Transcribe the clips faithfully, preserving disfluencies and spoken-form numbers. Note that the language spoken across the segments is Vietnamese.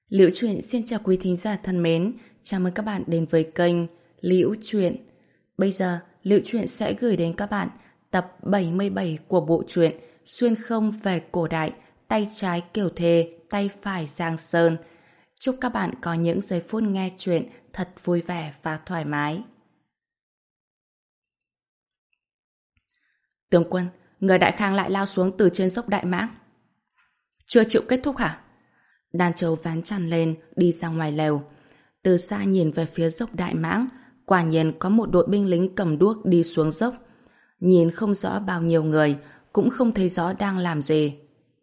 Liễu Chuyện xin chào quý thính giả thân mến, chào mừng các bạn đến với kênh Liễu Chuyện. Bây giờ, Liễu Chuyện sẽ gửi đến các bạn tập bảy mươi bảy của bộ truyện Xuyên không về cổ đại, tay trái Kiều Thề, tay phải Giang Sơn. Chúc các bạn có những giây phút nghe chuyện thật vui vẻ và thoải mái. Tướng quân, người Đại Khang lại lao xuống từ trên dốc Đại Mãng. Chưa chịu kết thúc hả? Đàn Châu ván chăn lên, đi ra ngoài lều. Từ xa nhìn về phía dốc Đại Mãng, quả nhiên có một đội binh lính cầm đuốc đi xuống dốc. Nhìn không rõ bao nhiêu người, cũng không thấy rõ đang làm gì.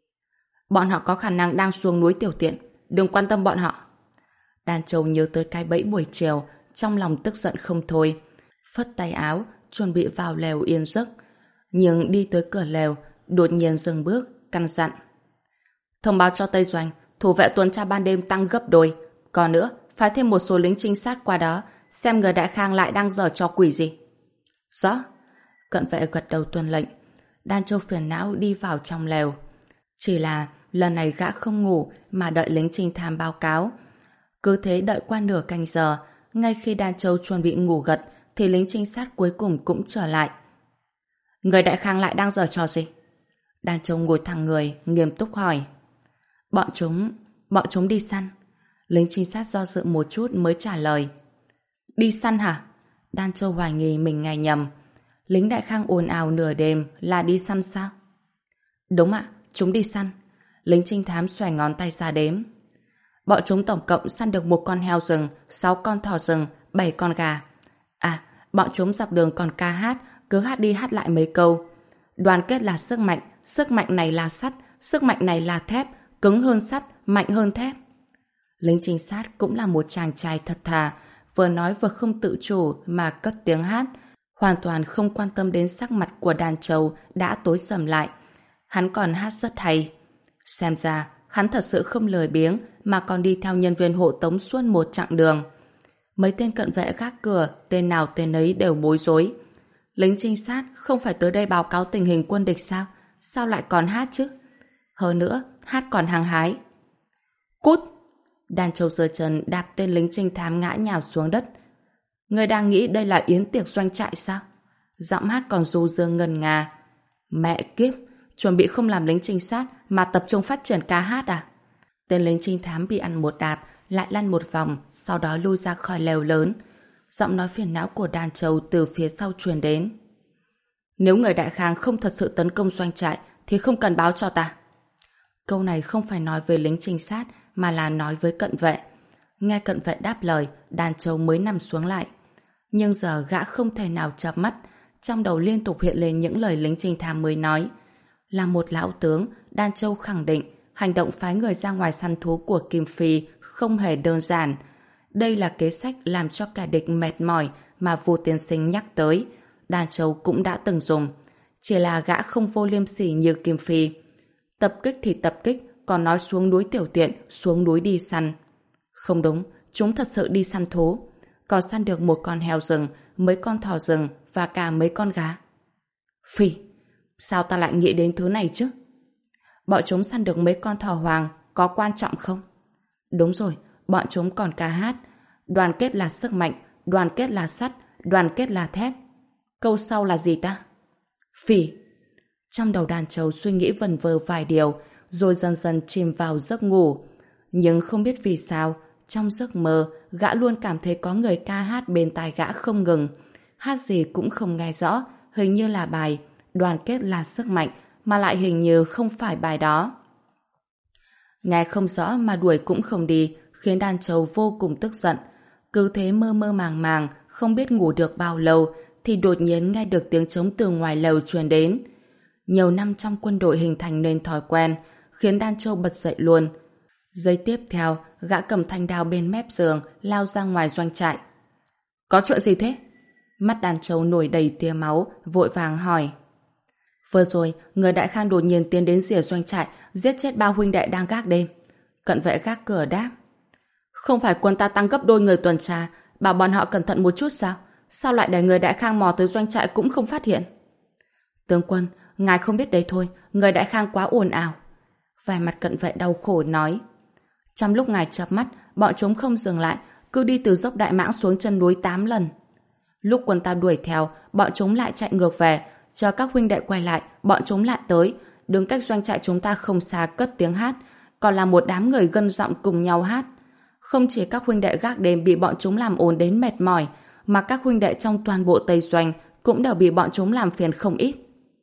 Bọn họ có khả năng đang xuống núi Tiểu Tiện, đừng quan tâm bọn họ. Đàn Châu nhớ tới cái bẫy buổi chiều, trong lòng tức giận không thôi. Phất tay áo, chuẩn bị vào lều yên giấc. Nhưng đi tới cửa lều, đột nhiên dừng bước, căn dặn. Thông báo cho Tây Doanh, thủ vệ tuần tra ban đêm tăng gấp đôi. Còn nữa, phái thêm một số lính trinh sát qua đó, xem người Đại Khang lại đang giở trò quỷ gì. Rõ. Cận vệ gật đầu tuân lệnh. Đan Châu phiền não đi vào trong lều. Chỉ là lần này gã không ngủ mà đợi lính trinh thám báo cáo. Cứ thế đợi qua nửa canh giờ, ngay khi Đan Châu chuẩn bị ngủ gật thì lính trinh sát cuối cùng cũng trở lại. Người Đại Khang lại đang giở trò gì? Đan Châu ngồi thẳng người, nghiêm túc hỏi. Bọn chúng, bọn chúng đi săn. Lính trinh sát do dự một chút mới trả lời. Đi săn hả? Đan Châu hoài nghi mình nghe nhầm. Lính Đại Khang ồn ào nửa đêm là đi săn sao? Đúng ạ, chúng đi săn. Lính trinh thám xòe ngón tay ra đếm. Bọn chúng tổng cộng săn được một con heo rừng, sáu con thỏ rừng, bảy con gà. À, bọn chúng dọc đường còn ca hát, cứ hát đi hát lại mấy câu. Đoàn kết là sức mạnh, sức mạnh này là sắt, sức mạnh này là thép, cứng hơn sắt, mạnh hơn thép. Lính trinh sát cũng là một chàng trai thật thà, vừa nói vừa không tự chủ mà cất tiếng hát, hoàn toàn không quan tâm đến sắc mặt của Đàn Châu đã tối sầm lại. Hắn còn hát rất hay. Xem ra, hắn thật sự không lười biếng mà còn đi theo nhân viên hộ tống suốt một chặng đường. Mấy tên cận vệ gác cửa, tên nào tên ấy đều bối rối. Lính trinh sát không phải tới đây báo cáo tình hình quân địch sao? Sao lại còn hát chứ? Hơn nữa, hát còn hăng hái. Cút! Đàn Châu giơ chân đạp tên lính trinh thám ngã nhào xuống đất. Người đang nghĩ đây là yến tiệc doanh trại sao? Giọng hát còn du dương ngân nga. Mẹ kiếp! Chuẩn bị không làm lính trinh sát mà tập trung phát triển ca hát à? Tên lính trinh thám bị ăn một đạp, lại lăn một vòng, sau đó lui ra khỏi lều lớn. Giọng nói phiền não của Đàn Châu từ phía sau truyền đến. Nếu người Đại Khang không thật sự tấn công doanh trại thì không cần báo cho ta. Câu này không phải nói với lính trinh sát mà là nói với cận vệ. Nghe cận vệ đáp lời, Đàn Châu mới nằm xuống lại. Nhưng giờ gã không thể nào chợp mắt, trong đầu liên tục hiện lên những lời lính trinh thám mới nói. Là một lão tướng, Đan Châu khẳng định hành động phái người ra ngoài săn thú của Kim Phi không hề đơn giản. Đây là kế sách làm cho kẻ địch mệt mỏi mà Vô Tiên Sinh nhắc tới. Đan Châu cũng đã từng dùng. Chỉ là gã không vô liêm sỉ như Kim Phi. Tập kích thì tập kích, còn nói xuống núi Tiểu Tiện, xuống núi đi săn. Không đúng, chúng thật sự đi săn thú. Còn săn được một con heo rừng, mấy con thỏ rừng và cả mấy con gà. Phi, sao ta lại nghĩ đến thứ này chứ? Bọn chúng săn được mấy con thỏ hoàng, có quan trọng không? Đúng rồi, bọn chúng còn ca hát. Đoàn kết là sức mạnh, đoàn kết là sắt, đoàn kết là thép. Câu sau là gì ta? Phỉ. Trong đầu Đàn Châu suy nghĩ vần vơ vài điều, rồi dần dần chìm vào giấc ngủ. Nhưng không biết vì sao, trong giấc mơ, gã luôn cảm thấy có người ca hát bên tai gã không ngừng. Hát gì cũng không nghe rõ, hình như là bài Đoàn kết là sức mạnh, mà lại hình như không phải bài đó. Nghe không rõ mà đuổi cũng không đi, khiến Đàn Châu vô cùng tức giận. Cứ thế mơ mơ màng màng, không biết ngủ được bao lâu, thì đột nhiên nghe được tiếng trống từ ngoài lều truyền đến. Nhiều năm trong quân đội hình thành nên thói quen, khiến Đan Châu bật dậy luôn. Giây tiếp theo, gã cầm thanh đao bên mép giường, lao ra ngoài doanh trại. Có chuyện gì thế? Mắt Đan Châu nổi đầy tia máu, vội vàng hỏi. Vừa rồi, người Đại Khang đột nhiên tiến đến rìa doanh trại, giết chết ba huynh đệ đang gác đêm. Cận vệ gác cửa đáp. Không phải quân ta tăng gấp đôi người tuần tra, bảo bọn họ cẩn thận một chút sao? Sao lại để người Đại Khang mò tới doanh trại cũng không phát hiện? Tướng quân, ngài không biết đấy thôi, người Đại Khang quá ồn ào. Vài mặt cận vệ đau khổ nói. Trong lúc ngài chợp mắt, bọn chúng không dừng lại, cứ đi từ dốc Đại Mãng xuống chân núi tám lần. Lúc quân ta đuổi theo, bọn chúng lại chạy ngược về, chờ các huynh đệ quay lại, bọn chúng lại tới, đứng cách doanh trại chúng ta không xa cất tiếng hát, còn là một đám người gân giọng cùng nhau hát. Không chỉ các huynh đệ gác đêm bị bọn chúng làm ồn đến mệt mỏi, mà các huynh đệ trong toàn bộ Tây Doanh cũng đều bị bọn chúng làm phiền không ít.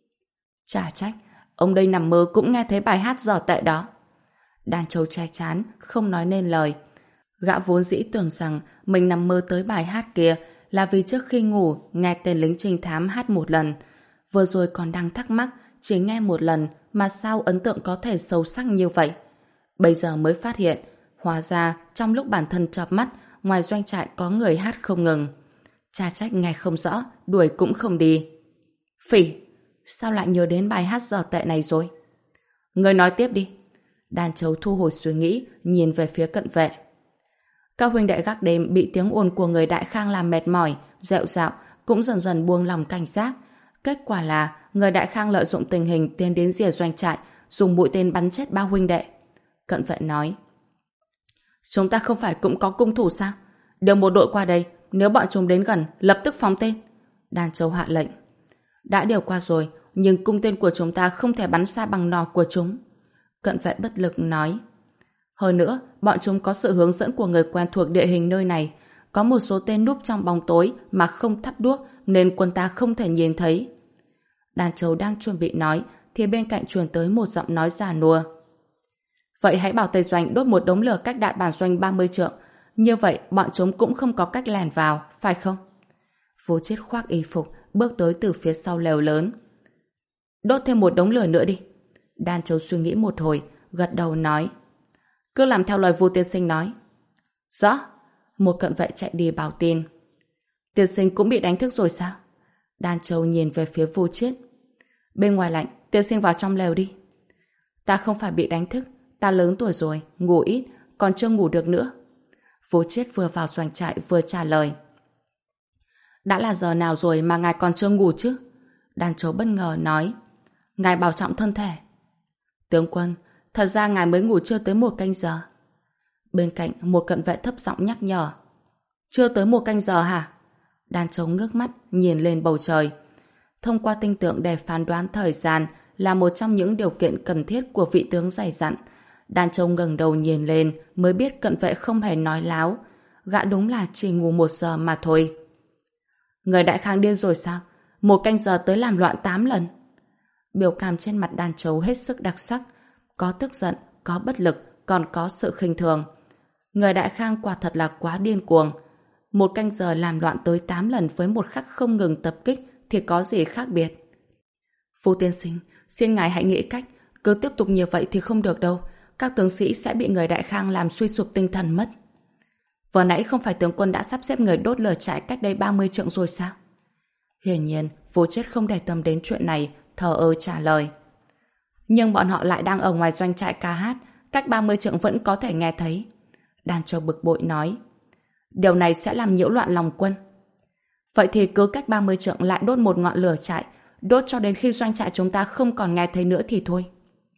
Chả trách, ông đây nằm mơ cũng nghe thấy bài hát dở tệ đó. Đàn Châu che chán, không nói nên lời. Gã vốn dĩ tưởng rằng mình nằm mơ tới bài hát kia là vì trước khi ngủ nghe tên lính trinh thám hát một lần. Vừa rồi còn đang thắc mắc, chỉ nghe một lần mà sao ấn tượng có thể sâu sắc như vậy. Bây giờ mới phát hiện, hóa ra trong lúc bản thân chợp mắt, ngoài doanh trại có người hát không ngừng. Cha trách nghe không rõ, đuổi cũng không đi. Phỉ, sao lại nhớ đến bài hát dở tệ này rồi? Người nói tiếp đi. Đàn Châu thu hồi suy nghĩ, nhìn về phía cận vệ. Các huynh đệ gác đêm bị tiếng ồn của người Đại Khang làm mệt mỏi, rệu rạo, cũng dần dần buông lòng cảnh giác. Kết quả là người Đại Khang lợi dụng tình hình tiến đến rìa doanh trại, dùng mũi tên bắn chết ba huynh đệ. Cận vệ nói: chúng ta không phải cũng có cung thủ sao? Điều một đội qua đây, nếu bọn chúng đến gần, lập tức phóng tên. Đàn Châu hạ lệnh. Đã điều qua rồi, nhưng cung tên của chúng ta không thể bắn xa bằng nỏ của chúng. Cận vệ bất lực nói. Hơn nữa, bọn chúng có sự hướng dẫn của người quen thuộc địa hình nơi này. Có một số tên núp trong bóng tối mà không thắp đuốc nên quân ta không thể nhìn thấy. Đàn Châu đang chuẩn bị nói thì bên cạnh truyền tới một giọng nói già nua. Vậy hãy bảo Tây Doanh đốt một đống lửa cách đại bản doanh ba mươi trượng. Như vậy bọn chúng cũng không có cách lèn vào, phải không? Vô Chết khoác y phục, bước tới từ phía sau lều lớn. Đốt thêm một đống lửa nữa đi. Đan Châu suy nghĩ một hồi, gật đầu nói. Cứ làm theo lời Vu tiên sinh nói. Rõ. Một cận vệ chạy đi báo tin. Tiên sinh cũng bị đánh thức rồi sao? Đan Châu nhìn về phía Vô Chết. Bên ngoài lạnh, tiên sinh vào trong lều đi. Ta không phải bị đánh thức, ta lớn tuổi rồi, ngủ ít, còn chưa ngủ được nữa. Vô Chết vừa vào doanh trại vừa trả lời. Đã là giờ nào rồi mà ngài còn chưa ngủ chứ? Đàn Châu bất ngờ nói. Ngài bảo trọng thân thể. Tướng quân, thật ra ngài mới ngủ chưa tới một canh giờ. Bên cạnh một cận vệ thấp giọng nhắc nhở. Chưa tới một canh giờ hả? Đàn Châu ngước mắt nhìn lên bầu trời. Thông qua tinh tượng để phán đoán thời gian là một trong những điều kiện cần thiết của vị tướng dày dặn. Đàn Châu ngẩng đầu nhìn lên mới biết cận vệ không hề nói láo. Gã đúng là chỉ ngủ một giờ mà thôi. Người Đại Khang điên rồi sao? Một canh giờ tới làm loạn tám lần. Biểu cảm trên mặt Đàn Châu hết sức đặc sắc. Có tức giận, có bất lực, còn có sự khinh thường. Người Đại Khang quả thật là quá điên cuồng. Một canh giờ làm loạn tới tám lần với một khắc không ngừng tập kích thì có gì khác biệt. Phu tiên sinh, xin ngài hãy nghĩ cách. Cứ tiếp tục như vậy thì không được đâu. Các tướng sĩ sẽ bị người Đại Khang làm suy sụp tinh thần mất. Vừa nãy không phải tướng quân đã sắp xếp người đốt lửa trại cách đây ba mươi trượng rồi sao? Hiển nhiên, Vô Chết không để tâm đến chuyện này, thờ ơ trả lời. Nhưng bọn họ lại đang ở ngoài doanh trại ca hát, cách ba mươi trượng vẫn có thể nghe thấy. Đàn Châu bực bội nói. Điều này sẽ làm nhiễu loạn lòng quân. Vậy thì cứ cách ba mươi trượng lại đốt một ngọn lửa trại, đốt cho đến khi doanh trại chúng ta không còn nghe thấy nữa thì thôi.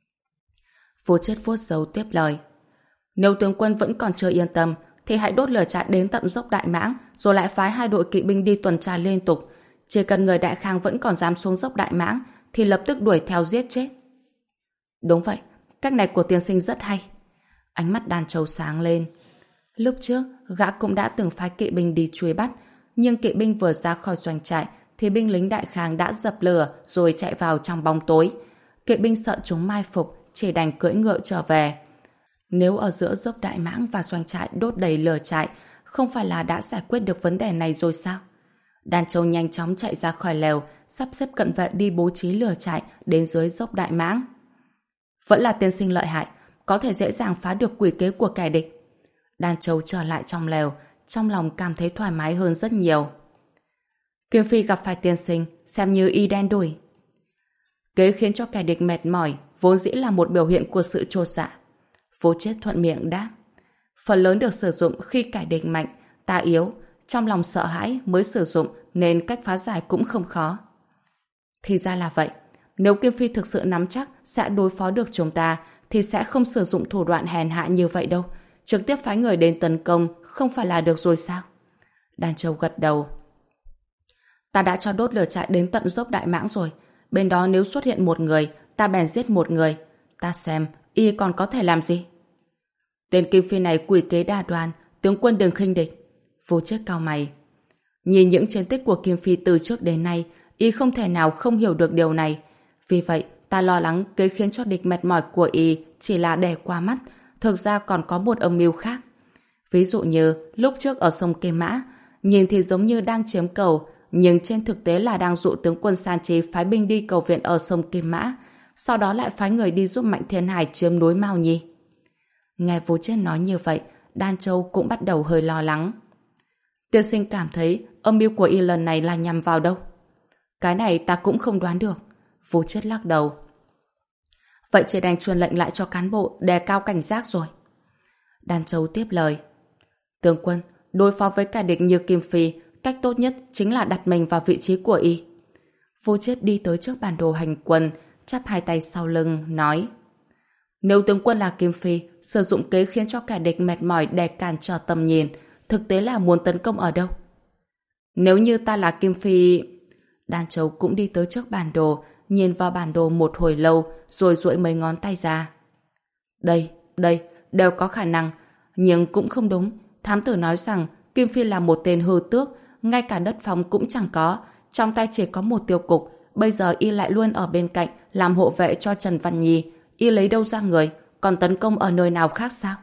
Vô Chết vuốt râu tiếp lời. Nếu tướng quân vẫn còn chưa yên tâm, thì hãy đốt lửa trại đến tận dốc Đại Mãng, rồi lại phái hai đội kỵ binh đi tuần tra liên tục. Chỉ cần người Đại Khang vẫn còn dám xuống dốc Đại Mãng, thì lập tức đuổi theo giết chết. Đúng vậy, cách này của tiên sinh rất hay. Ánh mắt Đàn Châu sáng lên. Lúc trước, gã cũng đã từng phái kỵ binh đi truy bắt, nhưng kỵ binh vừa ra khỏi doanh trại, thì binh lính Đại Khang đã dập lửa rồi chạy vào trong bóng tối. Kỵ binh sợ chúng mai phục, chỉ đành cưỡi ngựa trở về. Nếu ở giữa dốc Đại Mãng và doanh trại đốt đầy lửa trại, không phải là đã giải quyết được vấn đề này rồi sao? Đàn Châu nhanh chóng chạy ra khỏi lều, sắp xếp cận vệ đi bố trí lửa trại đến dưới dốc Đại Mãng. Vẫn là tiên sinh lợi hại, có thể dễ dàng phá được quỷ kế của kẻ địch. Đàn Châu trở lại trong lều, trong lòng cảm thấy thoải mái hơn rất nhiều. Kiêm Phi gặp phải tiên sinh, xem như y đen đủi. Kế khiến cho kẻ địch mệt mỏi, vốn dĩ là một biểu hiện của sự chột dạ. Vô Chết thuận miệng đáp. Phần lớn được sử dụng khi kẻ địch mạnh, ta yếu, trong lòng sợ hãi mới sử dụng nên cách phá giải cũng không khó. Thì ra là vậy. Nếu Kiêm Phi thực sự nắm chắc sẽ đối phó được chúng ta thì sẽ không sử dụng thủ đoạn hèn hạ như vậy đâu. trực tiếp phái người đến tấn công không phải là được rồi sao? Đan Châu gật đầu. Ta đã cho đốt lửa trại đến tận dốc Đại Mãng rồi. Bên đó nếu xuất hiện một người, ta bèn giết một người. Ta xem, y còn có thể làm gì? Tên Kim Phi này quỷ kế đa đoan, tướng quân đừng khinh địch. Vô Chết cau mày. Nhìn những chiến tích của Kim Phi từ trước đến nay, y không thể nào không hiểu được điều này. Vì vậy, ta lo lắng kế khiến cho địch mệt mỏi của y chỉ là để qua mắt, thực ra còn có một âm mưu khác. Ví dụ như lúc trước ở sông Kim Mã, nhìn thì giống như đang chiếm cầu, nhưng trên thực tế là đang dụ tướng quân San Trí phái binh đi cầu viện ở sông Kim Mã, sau đó lại phái người đi giúp Mạnh Thiên Hải chiếm núi Mao Nhi. Nghe Vô Chết nói như vậy, Đan Châu cũng bắt đầu hơi lo lắng. Tiên sinh cảm thấy âm mưu của y lần này là nhằm vào đâu? Cái này ta cũng không đoán được. Vô Chết lắc đầu. Vậy chỉ đành truyền lệnh lại cho cán bộ đề cao cảnh giác rồi. Đan Châu tiếp lời. Tướng quân, đối phó với kẻ địch như Kim Phi, cách tốt nhất chính là đặt mình vào vị trí của y. Vô Chết đi tới trước bản đồ hành quân, chắp hai tay sau lưng, nói. Nếu tướng quân là Kim Phi, sử dụng kế khiến cho kẻ địch mệt mỏi để cản trở tầm nhìn, thực tế là muốn tấn công ở đâu? Nếu như ta là Kim Phi... Đan Châu cũng đi tới trước bản đồ, nhìn vào bản đồ một hồi lâu, rồi duỗi mấy ngón tay ra. Đây, đây, đều có khả năng, nhưng cũng không đúng. Thám tử nói rằng Kim Phi là một tên hư tước, ngay cả đất phong cũng chẳng có, trong tay chỉ có một tiêu cục, bây giờ y lại luôn ở bên cạnh làm hộ vệ cho Trần Văn Nhi, y lấy đâu ra người, còn tấn công ở nơi nào khác sao?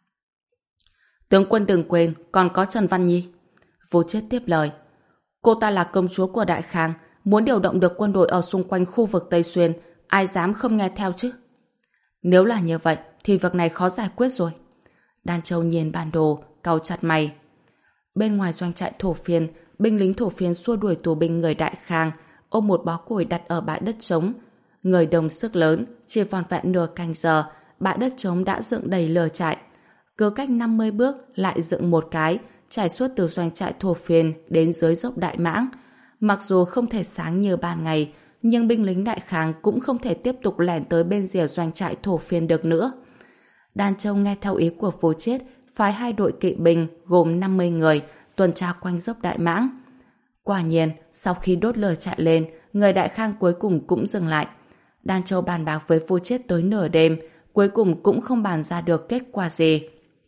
Tướng quân đừng quên, còn có Trần Văn Nhi. Vô Chết tiếp lời. Cô ta là công chúa của Đại Khang, muốn điều động được quân đội ở xung quanh khu vực Tây Xuyên, ai dám không nghe theo chứ? Nếu là như vậy, thì việc này khó giải quyết rồi. Đan Châu nhìn bản đồ, cau chặt mày. Bên ngoài doanh trại thổ phiên, binh lính thổ phiên xua đuổi tù binh người Đại Khang, ôm một bó củi đặt ở bãi đất trống. Người đồng sức lớn, chỉ vòn vẹn nửa canh giờ, bãi đất trống đã dựng đầy lều trại. Cứ cách năm mươi bước lại dựng một cái, trải suốt từ doanh trại thổ phiên đến dưới dốc Đại Mãng. Mặc dù không thể sáng như ban ngày, nhưng binh lính Đại Khang cũng không thể tiếp tục lẻn tới bên rìa doanh trại thổ phiên được nữa. Đan Châu nghe theo ý của Vô Chết, phái hai đội kỵ binh gồm năm mươi người tuần tra quanh dốc Đại Mãng. Quả nhiên, sau khi đốt lửa trại lên, người Đại Khang cuối cùng cũng dừng lại. Đan Châu bàn bạc với Vô Chết tới nửa đêm, cuối cùng cũng không bàn ra được kết quả gì.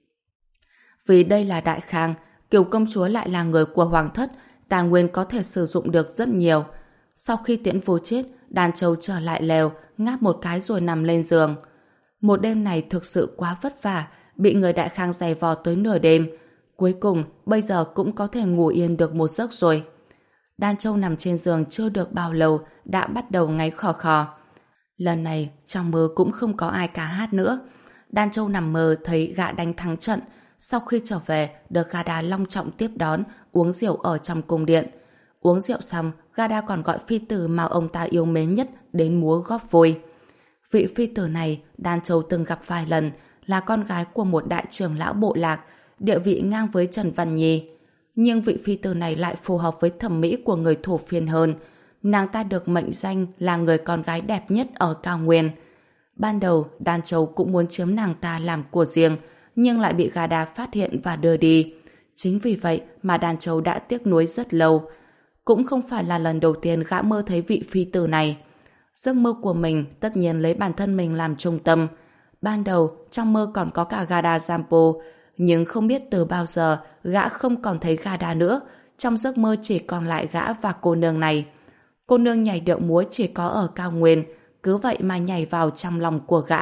Vì đây là Đại Khang, Kiều công chúa lại là người của Hoàng thất, tài nguyên có thể sử dụng được rất nhiều. Sau khi tiễn Vô Chết, Đan Châu trở lại lều, ngáp một cái rồi nằm lên giường. Một đêm này thực sự quá vất vả, bị người Đại Khang giày vò tới nửa đêm. Cuối cùng, bây giờ cũng có thể ngủ yên được một giấc rồi. Đan Châu nằm trên giường chưa được bao lâu, đã bắt đầu ngáy khò khò. Lần này, trong mơ cũng không có ai ca hát nữa. Đan Châu nằm mơ thấy gã đánh thắng trận. Sau khi trở về, được Gada long trọng tiếp đón, uống rượu ở trong cung điện. Uống rượu xong, Gada còn gọi phi tử mà ông ta yêu mến nhất đến múa góp vui. Vị phi tử này, Đan Châu từng gặp vài lần, là con gái của một đại trưởng lão bộ lạc, địa vị ngang với Trần Văn Nhi. Nhưng vị phi tử này lại phù hợp với thẩm mỹ của người thổ phiên hơn. Nàng ta được mệnh danh là người con gái đẹp nhất ở cao nguyên. Ban đầu, Đan Châu cũng muốn chiếm nàng ta làm của riêng, nhưng lại bị Gada phát hiện và đưa đi. Chính vì vậy mà Đan Châu đã tiếc nuối rất lâu. Cũng không phải là lần đầu tiên gã mơ thấy vị phi tử này. Giấc mơ của mình tất nhiên lấy bản thân mình làm trung tâm. Ban đầu, trong mơ còn có cả Gada Zampo, nhưng không biết từ bao giờ gã không còn thấy Gada nữa. Trong giấc mơ chỉ còn lại gã và cô nương này. Cô nương nhảy điệu múa chỉ có ở cao nguyên, cứ vậy mà nhảy vào trong lòng của gã.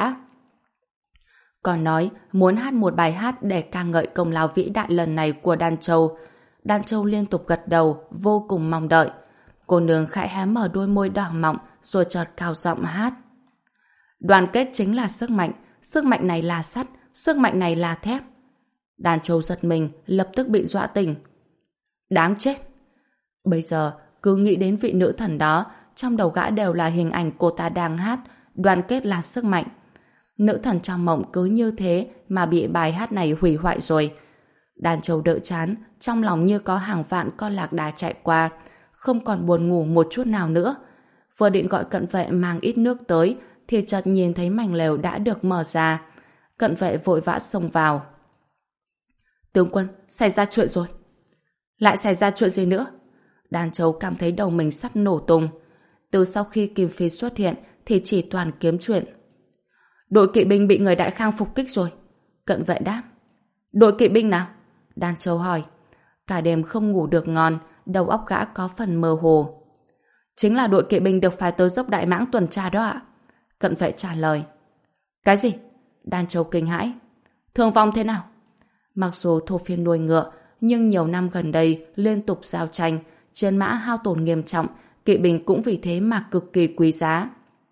Còn nói muốn hát một bài hát để ca ngợi công lao vĩ đại lần này của Đan Châu. Đan Châu liên tục gật đầu, vô cùng mong đợi. Cô nương khẽ hé mở đôi môi đỏ mọng, rồi chợt cao giọng hát. Đoàn kết chính là sức mạnh, sức mạnh này là sắt, sức mạnh này là thép. Đan Châu giật mình, lập tức bị dọa tỉnh. Đáng chết! Bây giờ, cứ nghĩ đến vị nữ thần đó, trong đầu gã đều là hình ảnh cô ta đang hát, đoàn kết là sức mạnh. Nữ thần trong mộng cứ như thế mà bị bài hát này hủy hoại rồi. Đan Châu đỡ chán, trong lòng như có hàng vạn con lạc đà chạy qua, không còn buồn ngủ một chút nào nữa. Vừa định gọi cận vệ mang ít nước tới, thì chợt nhìn thấy mảnh lều đã được mở ra. Cận vệ vội vã xông vào. Tướng quân, xảy ra chuyện rồi. Lại xảy ra chuyện gì nữa? Đan Châu cảm thấy đầu mình sắp nổ tung. Từ sau khi Kim Phi xuất hiện thì chỉ toàn kiếm chuyện. Đội kỵ binh bị người Đại Khang phục kích rồi. Cận vệ đáp. Đội kỵ binh nào? Đan Châu hỏi. Cả đêm không ngủ được ngon, đầu óc gã có phần mơ hồ. Chính là đội kỵ binh được phái tới dốc Đại Mãng tuần tra đó ạ. Cận vệ trả lời. Cái gì? Đan Châu kinh hãi. Thương vong thế nào? Mặc dù Thổ Phiên nuôi ngựa, nhưng nhiều năm gần đây liên tục giao tranh, chiến mã hao tổn nghiêm trọng, kỵ binh cũng vì thế mà cực kỳ quý giá.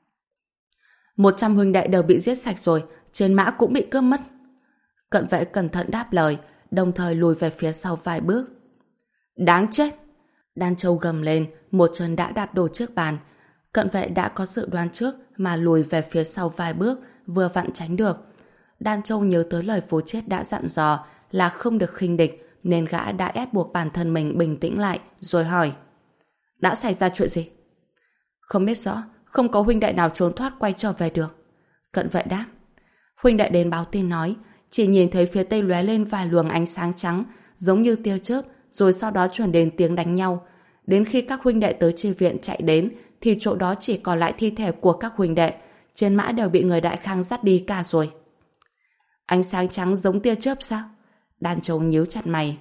Một trăm huynh đệ đều bị giết sạch rồi, chiến mã cũng bị cướp mất. Cận vệ cẩn thận đáp lời, đồng thời lùi về phía sau vài bước. Đáng chết! Đan Châu gầm lên, một chân đã đạp đổ trước bàn. Cận vệ đã có dự đoán trước mà lùi về phía sau vài bước, vừa vặn tránh được. Đan Châu nhớ tới lời Phú Chết đã dặn dò là không được khinh địch, nên gã đã ép buộc bản thân mình bình tĩnh lại, rồi hỏi. Đã xảy ra chuyện gì? Không biết rõ, không có huynh đệ nào trốn thoát quay trở về được. Cận vệ đáp. Huynh đệ đến báo tin nói, chỉ nhìn thấy phía tây lóe lên vài luồng ánh sáng trắng, giống như tia chớp, rồi sau đó chuyển đến tiếng đánh nhau. Đến khi các huynh đệ tới chi viện chạy đến, thì chỗ đó chỉ còn lại thi thể của các huynh đệ. Trên mã đều bị người Đại Khang dắt đi cả rồi. Ánh sáng trắng giống tia chớp sao? Đan Châu nhíu chặt mày.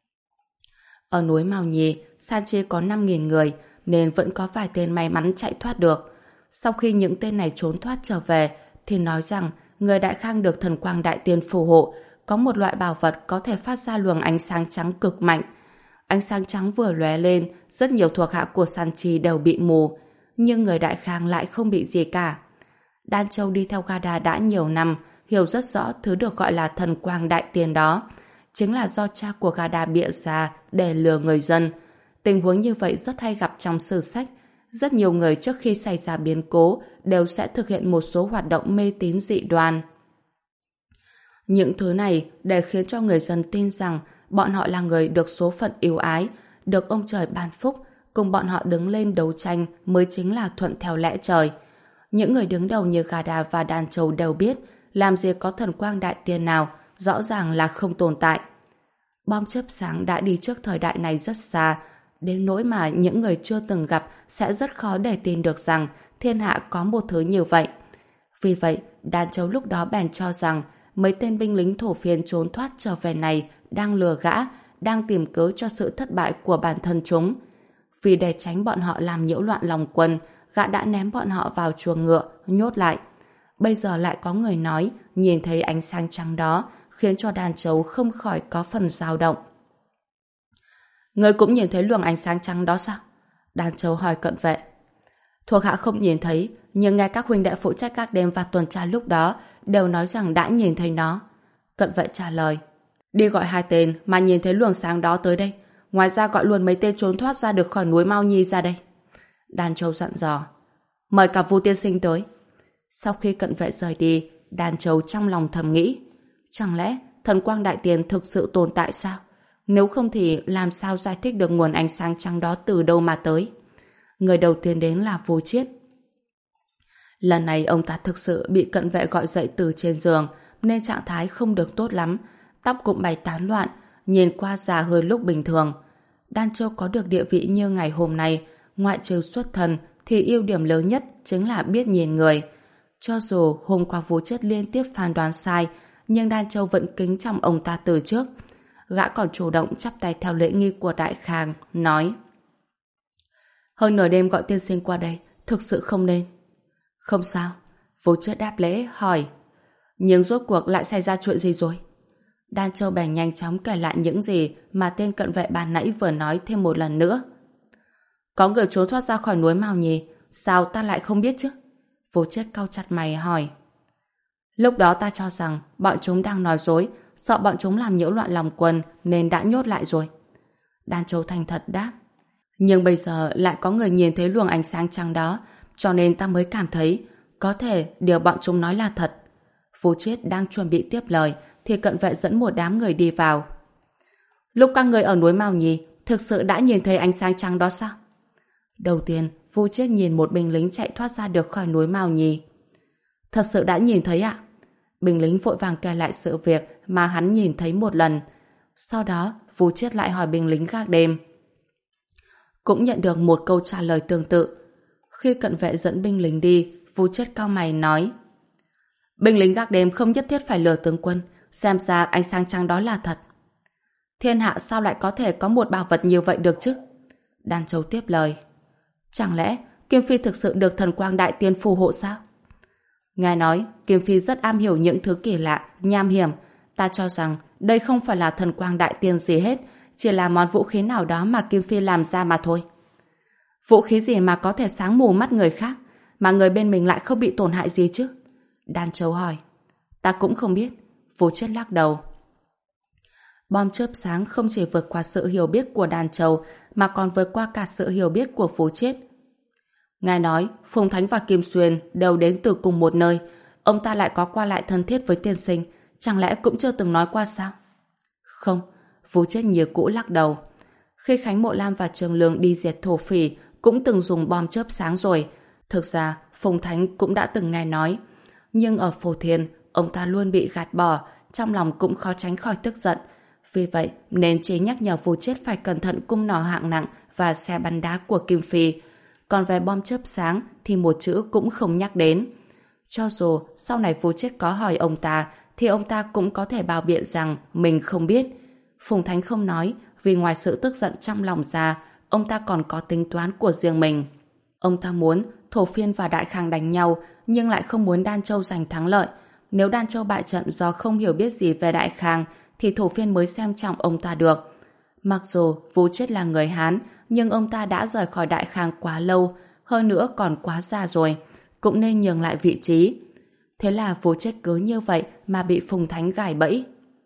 Ở núi Mao Nhi, San Chi có năm nghìn người, nên vẫn có vài tên may mắn chạy thoát được. Sau khi những tên này trốn thoát trở về, thì nói rằng người Đại Khang được thần quang đại tiên phù hộ, có một loại bảo vật có thể phát ra luồng ánh sáng trắng cực mạnh. Ánh sáng trắng vừa lóe lên, rất nhiều thuộc hạ của San Chi đều bị mù, nhưng người Đại Khang lại không bị gì cả. Đan Châu đi theo Gada đã nhiều năm, hiểu rất rõ thứ được gọi là thần quang đại tiên đó. Chính là do cha của Gada bịa ra để lừa người dân. Tình huống như vậy rất hay gặp trong sử sách. Rất nhiều người trước khi xảy ra biến cố đều sẽ thực hiện một số hoạt động mê tín dị đoan. Những thứ này để khiến cho người dân tin rằng bọn họ là người được số phận ưu ái, được ông trời ban phúc, cùng bọn họ đứng lên đấu tranh mới chính là thuận theo lẽ trời. Những người đứng đầu như Gada và Đan Châu đều biết làm gì có thần quang đại tiên nào, rõ ràng là không tồn tại. Bom chớp sáng đã đi trước thời đại này rất xa, đến nỗi mà những người chưa từng gặp sẽ rất khó để tin được rằng thiên hạ có một thứ như vậy. Vì vậy, Đan Châu lúc đó bèn cho rằng mấy tên binh lính Thổ Phiên trốn thoát trở về này đang lừa gã, đang tìm cớ cho sự thất bại của bản thân chúng. Vì để tránh bọn họ làm nhiễu loạn lòng quân, gã đã ném bọn họ vào chuồng ngựa, nhốt lại. Bây giờ lại có người nói nhìn thấy ánh sáng trắng đó, khiến cho Đan Châu không khỏi có phần dao động. Người cũng nhìn thấy luồng ánh sáng trắng đó sao? Đan Châu hỏi cận vệ. Thuộc hạ không nhìn thấy, nhưng nghe các huynh đệ phụ trách các đêm và tuần tra lúc đó đều nói rằng đã nhìn thấy nó. Cận vệ trả lời. Đi gọi hai tên mà nhìn thấy luồng sáng đó tới đây. Ngoài ra gọi luôn mấy tên trốn thoát ra được khỏi núi Mao Nhi ra đây. Đan Châu dặn dò. Mời cả Vu tiên sinh tới. Sau khi cận vệ rời đi, Đan Châu trong lòng thầm nghĩ. Chẳng lẽ thần quang đại tiền thực sự tồn tại sao? Nếu không thì làm sao giải thích được nguồn ánh sáng trắng đó từ đâu mà tới? Người đầu tiên đến là Vô Chiết. Lần này ông ta thực sự bị cận vệ gọi dậy từ trên giường, nên trạng thái không được tốt lắm, tóc cũng bay tán loạn, nhìn qua già hơn lúc bình thường. Đan Châu có được địa vị như ngày hôm nay, ngoại trừ xuất thân thì ưu điểm lớn nhất chính là biết nhìn người. Cho dù hôm qua Vô Chiết liên tiếp phán đoán sai, nhưng Đan Châu vẫn kính trọng ông ta từ trước. Gã còn chủ động chắp tay theo lễ nghi của Đại Khang, nói: hơn nửa đêm gọi tiên sinh qua đây, thực sự không nên. Không sao. Vô Chiết đáp lễ, hỏi: nhưng rốt cuộc lại xảy ra chuyện gì rồi? Đan Châu bèn nhanh chóng kể lại những gì mà tên cận vệ ban nãy vừa nói thêm một lần nữa. Có người trốn thoát ra khỏi núi Mao Nhi, sao ta lại không biết chứ? Vô Chiết cau chặt mày hỏi. Lúc đó ta cho rằng bọn chúng đang nói dối, sợ bọn chúng làm nhiễu loạn lòng quân nên đã nhốt lại rồi. Đan Châu thành thật đáp. Nhưng bây giờ lại có người nhìn thấy luồng ánh sáng trắng đó, cho nên ta mới cảm thấy có thể điều bọn chúng nói là thật. Vô Chiết đang chuẩn bị tiếp lời thì cận vệ dẫn một đám người đi vào. Lúc các người ở núi Mao Nhi thực sự đã nhìn thấy ánh sáng trắng đó sao? Đầu tiên, Vô Chiết nhìn một binh lính chạy thoát ra được khỏi núi Mao Nhi. Thật sự đã nhìn thấy ạ? Binh lính vội vàng kể lại sự việc mà hắn nhìn thấy một lần. Sau đó, Vu Chiết lại hỏi binh lính gác đêm. Cũng nhận được một câu trả lời tương tự. Khi cận vệ dẫn binh lính đi, Vu Chiết cau mày nói: binh lính gác đêm không nhất thiết phải lừa tướng quân, xem ra ánh sáng trắng đó là thật. Thiên hạ sao lại có thể có một bảo vật như vậy được chứ? Đan Châu tiếp lời: chẳng lẽ Kim Phi thực sự được thần quang đại tiên phù hộ sao? Ngài nói Kim Phi rất am hiểu những thứ kỳ lạ, nham hiểm. Ta cho rằng đây không phải là thần quang đại tiên gì hết, chỉ là món vũ khí nào đó mà Kim Phi làm ra mà thôi. Vũ khí gì mà có thể sáng mù mắt người khác, mà người bên mình lại không bị tổn hại gì chứ? Đan Châu hỏi. Ta cũng không biết. Vu Chiết lắc đầu. Bom chớp sáng không chỉ vượt qua sự hiểu biết của Đan Châu, mà còn vượt qua cả sự hiểu biết của Vu Chiết. Ngài nói Phùng Thánh và Kim Xuyên đều đến từ cùng một nơi, ông ta lại có qua lại thân thiết với tiên sinh, chẳng lẽ cũng chưa từng nói qua sao? Không, Vu Chiết như cũ lắc đầu. Khi Khánh Mộ Lam và Trường Lương đi diệt thổ phỉ cũng từng dùng bom chớp sáng rồi. Thực ra Phùng Thánh cũng đã từng nghe nói, nhưng ở Phổ Thiên ông ta luôn bị gạt bỏ, trong lòng cũng khó tránh khỏi tức giận. Vì vậy nên chỉ nhắc nhở Vu Chiết phải cẩn thận cung nỏ hạng nặng và xe bắn đá của Kim Phi. Còn về bom chớp sáng thì một chữ cũng không nhắc đến. Cho dù sau này Vu Chiết có hỏi ông ta, thì ông ta cũng có thể bào biện rằng mình không biết. Phùng Thánh không nói, vì ngoài sự tức giận trong lòng ra, ông ta còn có tính toán của riêng mình. Ông ta muốn Thổ Phiên và Đại Khang đánh nhau, nhưng lại không muốn Đan Châu giành thắng lợi. Nếu Đan Châu bại trận do không hiểu biết gì về Đại Khang, thì Thổ Phiên mới xem trọng ông ta được. Mặc dù Vu Chiết là người Hán, nhưng ông ta đã rời khỏi Đại Khang quá lâu, hơn nữa còn quá già rồi, cũng nên nhường lại vị trí. Thế là Vu Chiết cứ như vậy mà bị Phùng Thánh gài bẫy.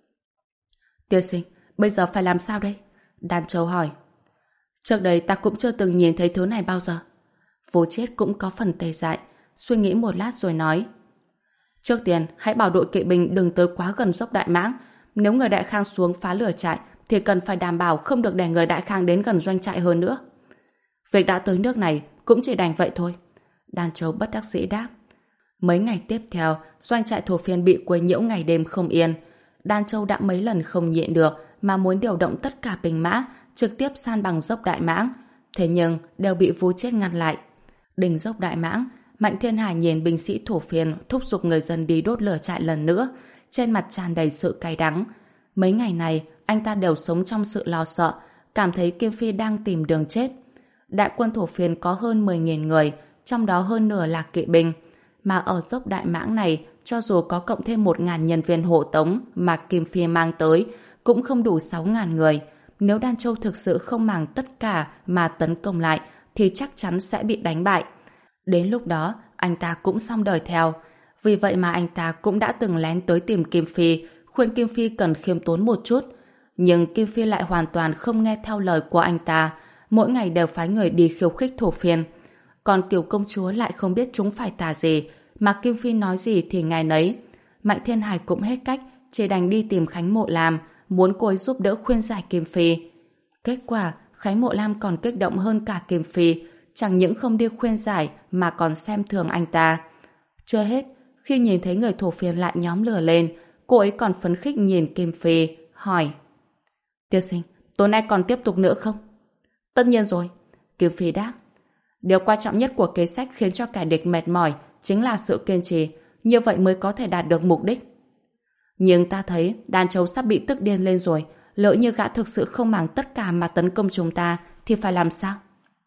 Tiên sinh, bây giờ phải làm sao đây? Đan Châu hỏi. Trước đây ta cũng chưa từng nhìn thấy thứ này bao giờ. Vu Chiết cũng có phần tê dại, suy nghĩ một lát rồi nói. Trước tiên, hãy bảo đội kỵ binh đừng tới quá gần dốc Đại Mãng. Nếu người Đại Khang xuống phá lửa trại, thì cần phải đảm bảo không được để người Đại Khang đến gần doanh trại hơn nữa. Việc đã tới nước này cũng chỉ đành vậy thôi. Đan Châu bất đắc dĩ đáp. Mấy ngày tiếp theo, doanh trại Thổ Phiên bị quấy nhiễu ngày đêm không yên. Đan Châu đã mấy lần không nhịn được mà muốn điều động tất cả binh mã trực tiếp san bằng dốc Đại Mãng. Thế nhưng đều bị Vu Chiết ngăn lại. Đỉnh dốc Đại Mãng, Mạnh Thiên Hải nhìn binh sĩ Thổ Phiên thúc giục người dân đi đốt lửa trại lần nữa, trên mặt tràn đầy sự cay đắng. Mấy ngày này, anh ta đều sống trong sự lo sợ, cảm thấy Kim Phi đang tìm đường chết. Đại quân Thổ Phiên có hơn mười nghìn người, trong đó hơn nửa là kỵ binh. Mà ở dốc Đại Mãng này, cho dù có cộng thêm một nghìn nhân viên hộ tống mà Kim Phi mang tới, cũng không đủ sáu nghìn người. Nếu Đan Châu thực sự không màng tất cả mà tấn công lại, thì chắc chắn sẽ bị đánh bại. Đến lúc đó, anh ta cũng xong đời theo. Vì vậy mà anh ta cũng đã từng lén tới tìm Kim Phi, khuyên Kim Phi cần khiêm tốn một chút. Nhưng Kim Phi lại hoàn toàn không nghe theo lời của anh ta, mỗi ngày đều phái người đi khiêu khích Thổ Phiên. Còn Kiều công chúa lại không biết chúng phải tà gì, mà Kim Phi nói gì thì nghe nấy. Mạnh Thiên Hải cũng hết cách, chỉ đành đi tìm Khánh Mộ Lam, muốn cô ấy giúp đỡ khuyên giải Kim Phi. Kết quả, Khánh Mộ Lam còn kích động hơn cả Kim Phi, chẳng những không đi khuyên giải mà còn xem thường anh ta. Chưa hết, khi nhìn thấy người Thổ Phiên lại nhóm lửa lên, cô ấy còn phấn khích nhìn Kim Phi, hỏi. Tiên sinh, tối nay còn tiếp tục nữa không? Tất nhiên rồi, Kim Phi đáp. Điều quan trọng nhất của kế sách khiến cho kẻ địch mệt mỏi chính là sự kiên trì, như vậy mới có thể đạt được mục đích. Nhưng ta thấy Đan Châu sắp bị tức điên lên rồi, lỡ như gã thực sự không màng tất cả mà tấn công chúng ta thì phải làm sao?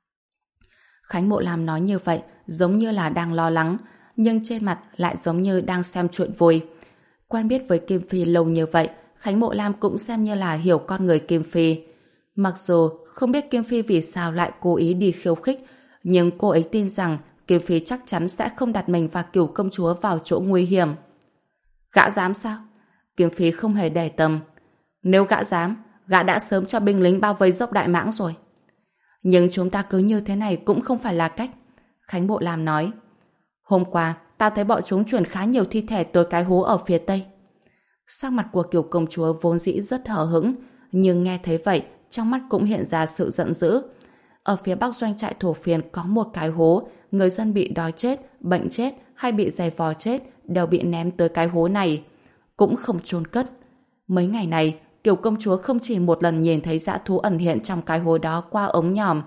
Khánh Mộ Lam nói như vậy giống như là đang lo lắng, nhưng trên mặt lại giống như đang xem chuyện vui. Quen biết với Kim Phi lâu như vậy, Khánh Mộ Lam cũng xem như là hiểu con người Kim Phi. Mặc dù không biết Kim Phi vì sao lại cố ý đi khiêu khích, nhưng cô ấy tin rằng Kim Phi chắc chắn sẽ không đặt mình và Cửu công chúa vào chỗ nguy hiểm. Gã dám sao? Kim Phi không hề để tâm. Nếu gã dám, gã đã sớm cho binh lính bao vây dốc Đại Mãng rồi. Nhưng chúng ta cứ như thế này cũng không phải là cách. Khánh Mộ Lam nói. Hôm qua, ta thấy bọn chúng chuyển khá nhiều thi thể tới cái hố ở phía tây. Sắc mặt của Kiều công chúa vốn dĩ rất hờ hững, nhưng nghe thấy vậy, trong mắt cũng hiện ra sự giận dữ. Ở phía bắc doanh trại Thổ Phiên có một cái hố, người dân bị đói chết, bệnh chết hay bị giày vò chết đều bị ném tới cái hố này, cũng không chôn cất. Mấy ngày này, Kiều công chúa không chỉ một lần nhìn thấy dã thú ẩn hiện trong cái hố đó qua ống nhòm.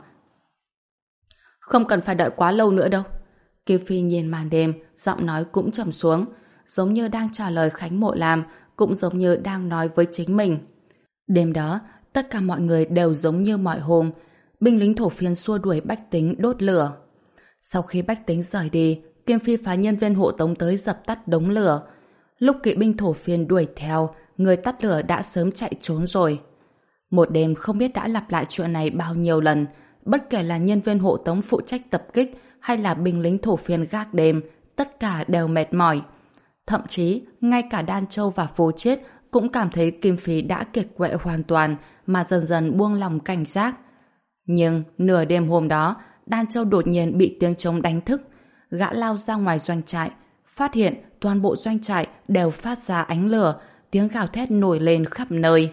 Không cần phải đợi quá lâu nữa đâu. Kim Phi nhìn màn đêm, giọng nói cũng trầm xuống, giống như đang trả lời Khánh Mộ Lam, cũng giống như đang nói với chính mình. Đêm đó, tất cả mọi người đều giống như mọi hôm, binh lính thổ phiên xua đuổi bách tính đốt lửa. Sau khi bách tính rời đi, Kim Phi phái nhân viên hộ tống tới dập tắt đống lửa. Lúc kỵ binh thổ phiên đuổi theo, người tắt lửa đã sớm chạy trốn rồi. Một đêm không biết đã lặp lại chuyện này bao nhiêu lần, bất kể là nhân viên hộ tống phụ trách tập kích hay là binh lính thổ phiên gác đêm, tất cả đều mệt mỏi. Thậm chí, ngay cả Đan Châu và Phù Chiết cũng cảm thấy Kim Phi đã kiệt quệ hoàn toàn mà dần dần buông lòng cảnh giác. Nhưng nửa đêm hôm đó, Đan Châu đột nhiên bị tiếng trống đánh thức. Gã lao ra ngoài doanh trại, phát hiện toàn bộ doanh trại đều phát ra ánh lửa, tiếng gào thét nổi lên khắp nơi.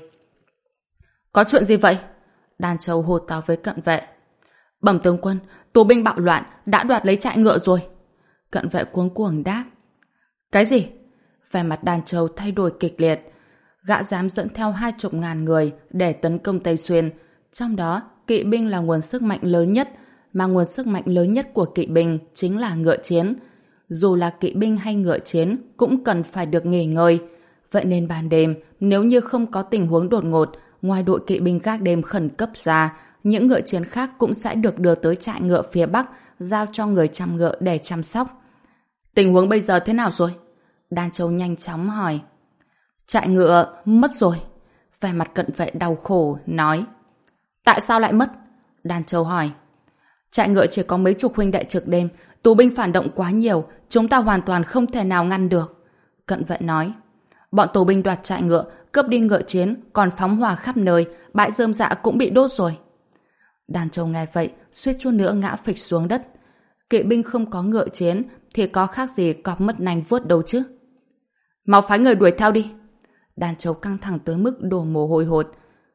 Có chuyện gì vậy? Đan Châu hô to với cận vệ. Bẩm tướng quân, tù binh bạo loạn đã đoạt lấy trại ngựa rồi. Cận vệ cuống cuồng đáp. Cái gì? Vẻ mặt Đan Châu thay đổi kịch liệt. Gã dám dẫn theo hai chục ngàn người để tấn công Tây Xuyên. Trong đó, kỵ binh là nguồn sức mạnh lớn nhất, mà nguồn sức mạnh lớn nhất của kỵ binh chính là ngựa chiến. Dù là kỵ binh hay ngựa chiến cũng cần phải được nghỉ ngơi. Vậy nên ban đêm, nếu như không có tình huống đột ngột, ngoài đội kỵ binh gác đêm khẩn cấp ra, những ngựa chiến khác cũng sẽ được đưa tới trại ngựa phía Bắc, giao cho người chăm ngựa để chăm sóc. Tình huống bây giờ thế nào rồi? Đan Châu nhanh chóng hỏi. Trại ngựa mất rồi. Vẻ mặt cận vệ đau khổ, nói. Tại sao lại mất? Đan Châu hỏi. Trại ngựa chỉ có mấy chục huynh đệ trực đêm, tù binh phản động quá nhiều, chúng ta hoàn toàn không thể nào ngăn được. Cận vệ nói. Bọn tù binh đoạt trại ngựa, cướp đi ngựa chiến, còn phóng hỏa khắp nơi, bãi rơm rạ cũng bị đốt rồi. Đan Châu nghe vậy, suýt chút nữa ngã phịch xuống đất. Kỵ binh không có ngựa chiến thì có khác gì cọp mất nanh vuốt đâu chứ. Mau phái người đuổi theo đi. Đan Châu căng thẳng tới mức đổ mồ hôi hột.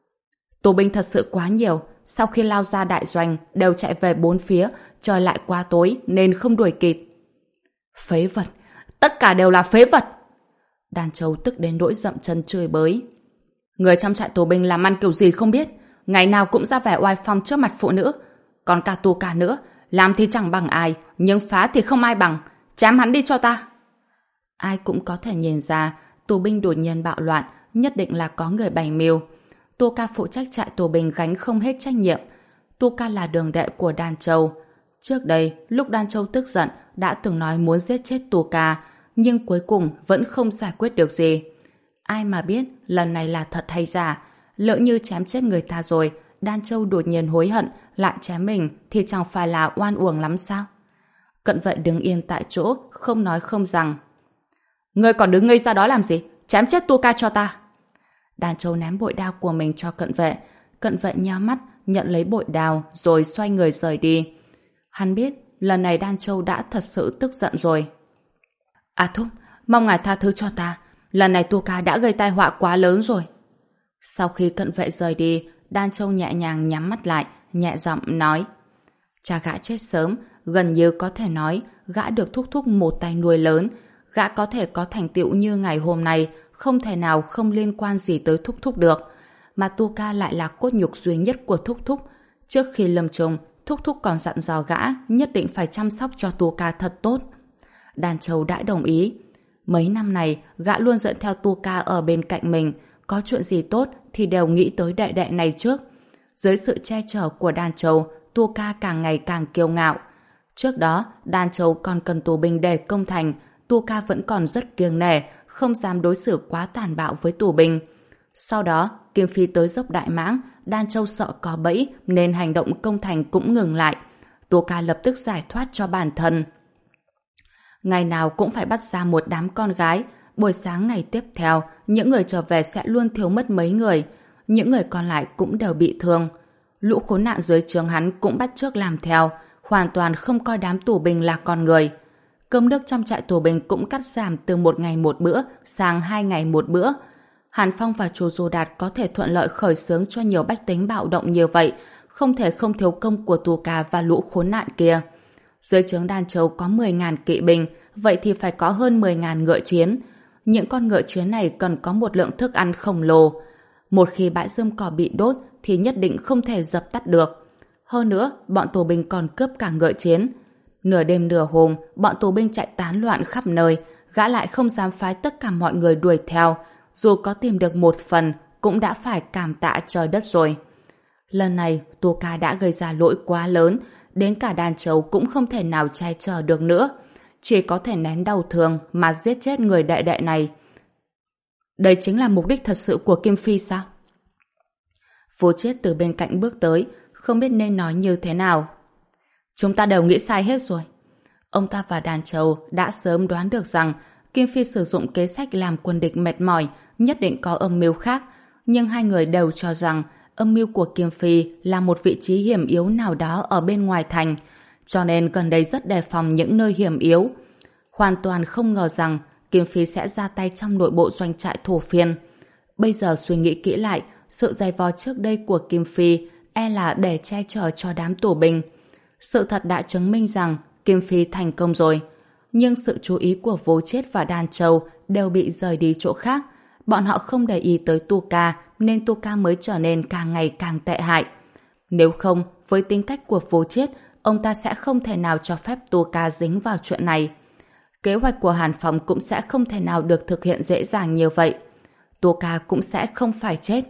Tù binh thật sự quá nhiều, sau khi lao ra đại doanh đều chạy về bốn phía, trời lại quá tối nên không đuổi kịp. Phế vật, tất cả đều là phế vật. Đan Châu tức đến nỗi dậm chân chửi bới. Người trong trại tù binh làm ăn kiểu gì không biết, ngày nào cũng ra vẻ oai phong trước mặt phụ nữ, còn cả tù cả nữa, làm thì chẳng bằng ai, nhưng phá thì không ai bằng, chém hắn đi cho ta. Ai cũng có thể nhìn ra, tù binh đột nhiên bạo loạn, nhất định là có người bày mưu. Tu Ca phụ trách trại tù binh gánh không hết trách nhiệm. Tu Ca là đường đệ của Đan Châu. Trước đây, lúc Đan Châu tức giận, đã từng nói muốn giết chết Tu Ca, nhưng cuối cùng vẫn không giải quyết được gì. Ai mà biết lần này là thật hay giả. Lỡ như chém chết người ta rồi, Đan Châu đột nhiên hối hận, lại chém mình thì chẳng phải là oan uổng lắm sao? Cận vệ đứng yên tại chỗ, không nói không rằng. Ngươi còn đứng ngây ra đó làm gì? Chém chết Tu Ca cho ta. Đan Châu ném bội đao của mình cho cận vệ. Cận vệ nhíu mắt, nhận lấy bội đao rồi xoay người rời đi. Hắn biết lần này Đan Châu đã thật sự tức giận rồi. À thúc, mong ngài tha thứ cho ta. Lần này Tu Ca đã gây tai họa quá lớn rồi. Sau khi cận vệ rời đi, Đan Châu nhẹ nhàng nhắm mắt lại, nhẹ giọng nói. Cha gã chết sớm, gần như có thể nói gã được thúc thúc một tay nuôi lớn. Gã có thể có thành tựu như ngày hôm nay, không thể nào không liên quan gì tới thúc thúc được. Mà Tu Ca lại là cốt nhục duy nhất của thúc thúc. Trước khi lâm chung, thúc thúc còn dặn dò gã nhất định phải chăm sóc cho Tu Ca thật tốt. Đan Châu đã đồng ý. Mấy năm này, gã luôn dẫn theo Tu Ca ở bên cạnh mình. Có chuyện gì tốt thì đều nghĩ tới đệ đệ này trước. Dưới sự che chở của Đan Châu, Tu Ca càng ngày càng kiêu ngạo. Trước đó, Đan Châu còn cần tù binh để công thành. Tu Ca vẫn còn rất kiêng nể, không dám đối xử quá tàn bạo với tù binh. Sau đó, Kim Phi tới dốc Đại Mãng, Đan Châu sợ có bẫy nên hành động công thành cũng ngừng lại. Tu Ca lập tức giải thoát cho bản thân. Ngày nào cũng phải bắt ra một đám con gái. Buổi sáng ngày tiếp theo, những người trở về sẽ luôn thiếu mất mấy người. Những người còn lại cũng đều bị thương. Lũ khốn nạn dưới trướng hắn cũng bắt chước làm theo, hoàn toàn không coi đám tù binh là con người. Cơm nước trong trại tù binh cũng cắt giảm từ một ngày một bữa sang hai ngày một bữa. Hàn Phong và Chu Du Đạt có thể thuận lợi khởi xướng cho nhiều bách tính bạo động như vậy, không thể không thiếu công của Tu Ca và lũ khốn nạn kia. Dưới trướng Đan Châu có mười nghìn kỵ binh, vậy thì phải có hơn mười nghìn ngựa chiến. Những con ngựa chiến này cần có một lượng thức ăn khổng lồ. Một khi bãi rơm cỏ bị đốt thì nhất định không thể dập tắt được. Hơn nữa, bọn tù binh còn cướp cả ngựa chiến. Nửa đêm nửa hôm, bọn tù binh chạy tán loạn khắp nơi, gã lại không dám phái tất cả mọi người đuổi theo. Dù có tìm được một phần, cũng đã phải cảm tạ trời đất rồi. Lần này, Tu Ca đã gây ra lỗi quá lớn, đến cả đàn trâu cũng không thể nào che chở được nữa. Chỉ có thể nén đau thương mà giết chết người đệ đệ này. Đây chính là mục đích thật sự của Kim Phi sao? Vô Chiết từ bên cạnh bước tới, không biết nên nói như thế nào. Chúng ta đều nghĩ sai hết rồi. Ông ta và đàn trâu đã sớm đoán được rằng Kim Phi sử dụng kế sách làm quân địch mệt mỏi, nhất định có âm mưu khác. Nhưng hai người đều cho rằng âm mưu của Kim Phi là một vị trí hiểm yếu nào đó ở bên ngoài thành, cho nên gần đây rất đề phòng những nơi hiểm yếu. Hoàn toàn không ngờ rằng Kim Phi sẽ ra tay trong nội bộ doanh trại Thổ Phiên. Bây giờ suy nghĩ kỹ lại, sự dày vò trước đây của Kim Phi e là để che chở cho đám tù binh. Sự thật đã chứng minh rằng Kim Phi thành công rồi. Nhưng sự chú ý của Vô Chiết và Đan Châu đều bị rời đi chỗ khác. Bọn họ không để ý tới Tu Ca, nên Tu Ca mới trở nên càng ngày càng tệ hại. Nếu không, với tính cách của Vô Chiết, ông ta sẽ không thể nào cho phép Tu Ca dính vào chuyện này. Kế hoạch của Hàn Phong cũng sẽ không thể nào được thực hiện dễ dàng như vậy. Tu Ca cũng sẽ không phải chết.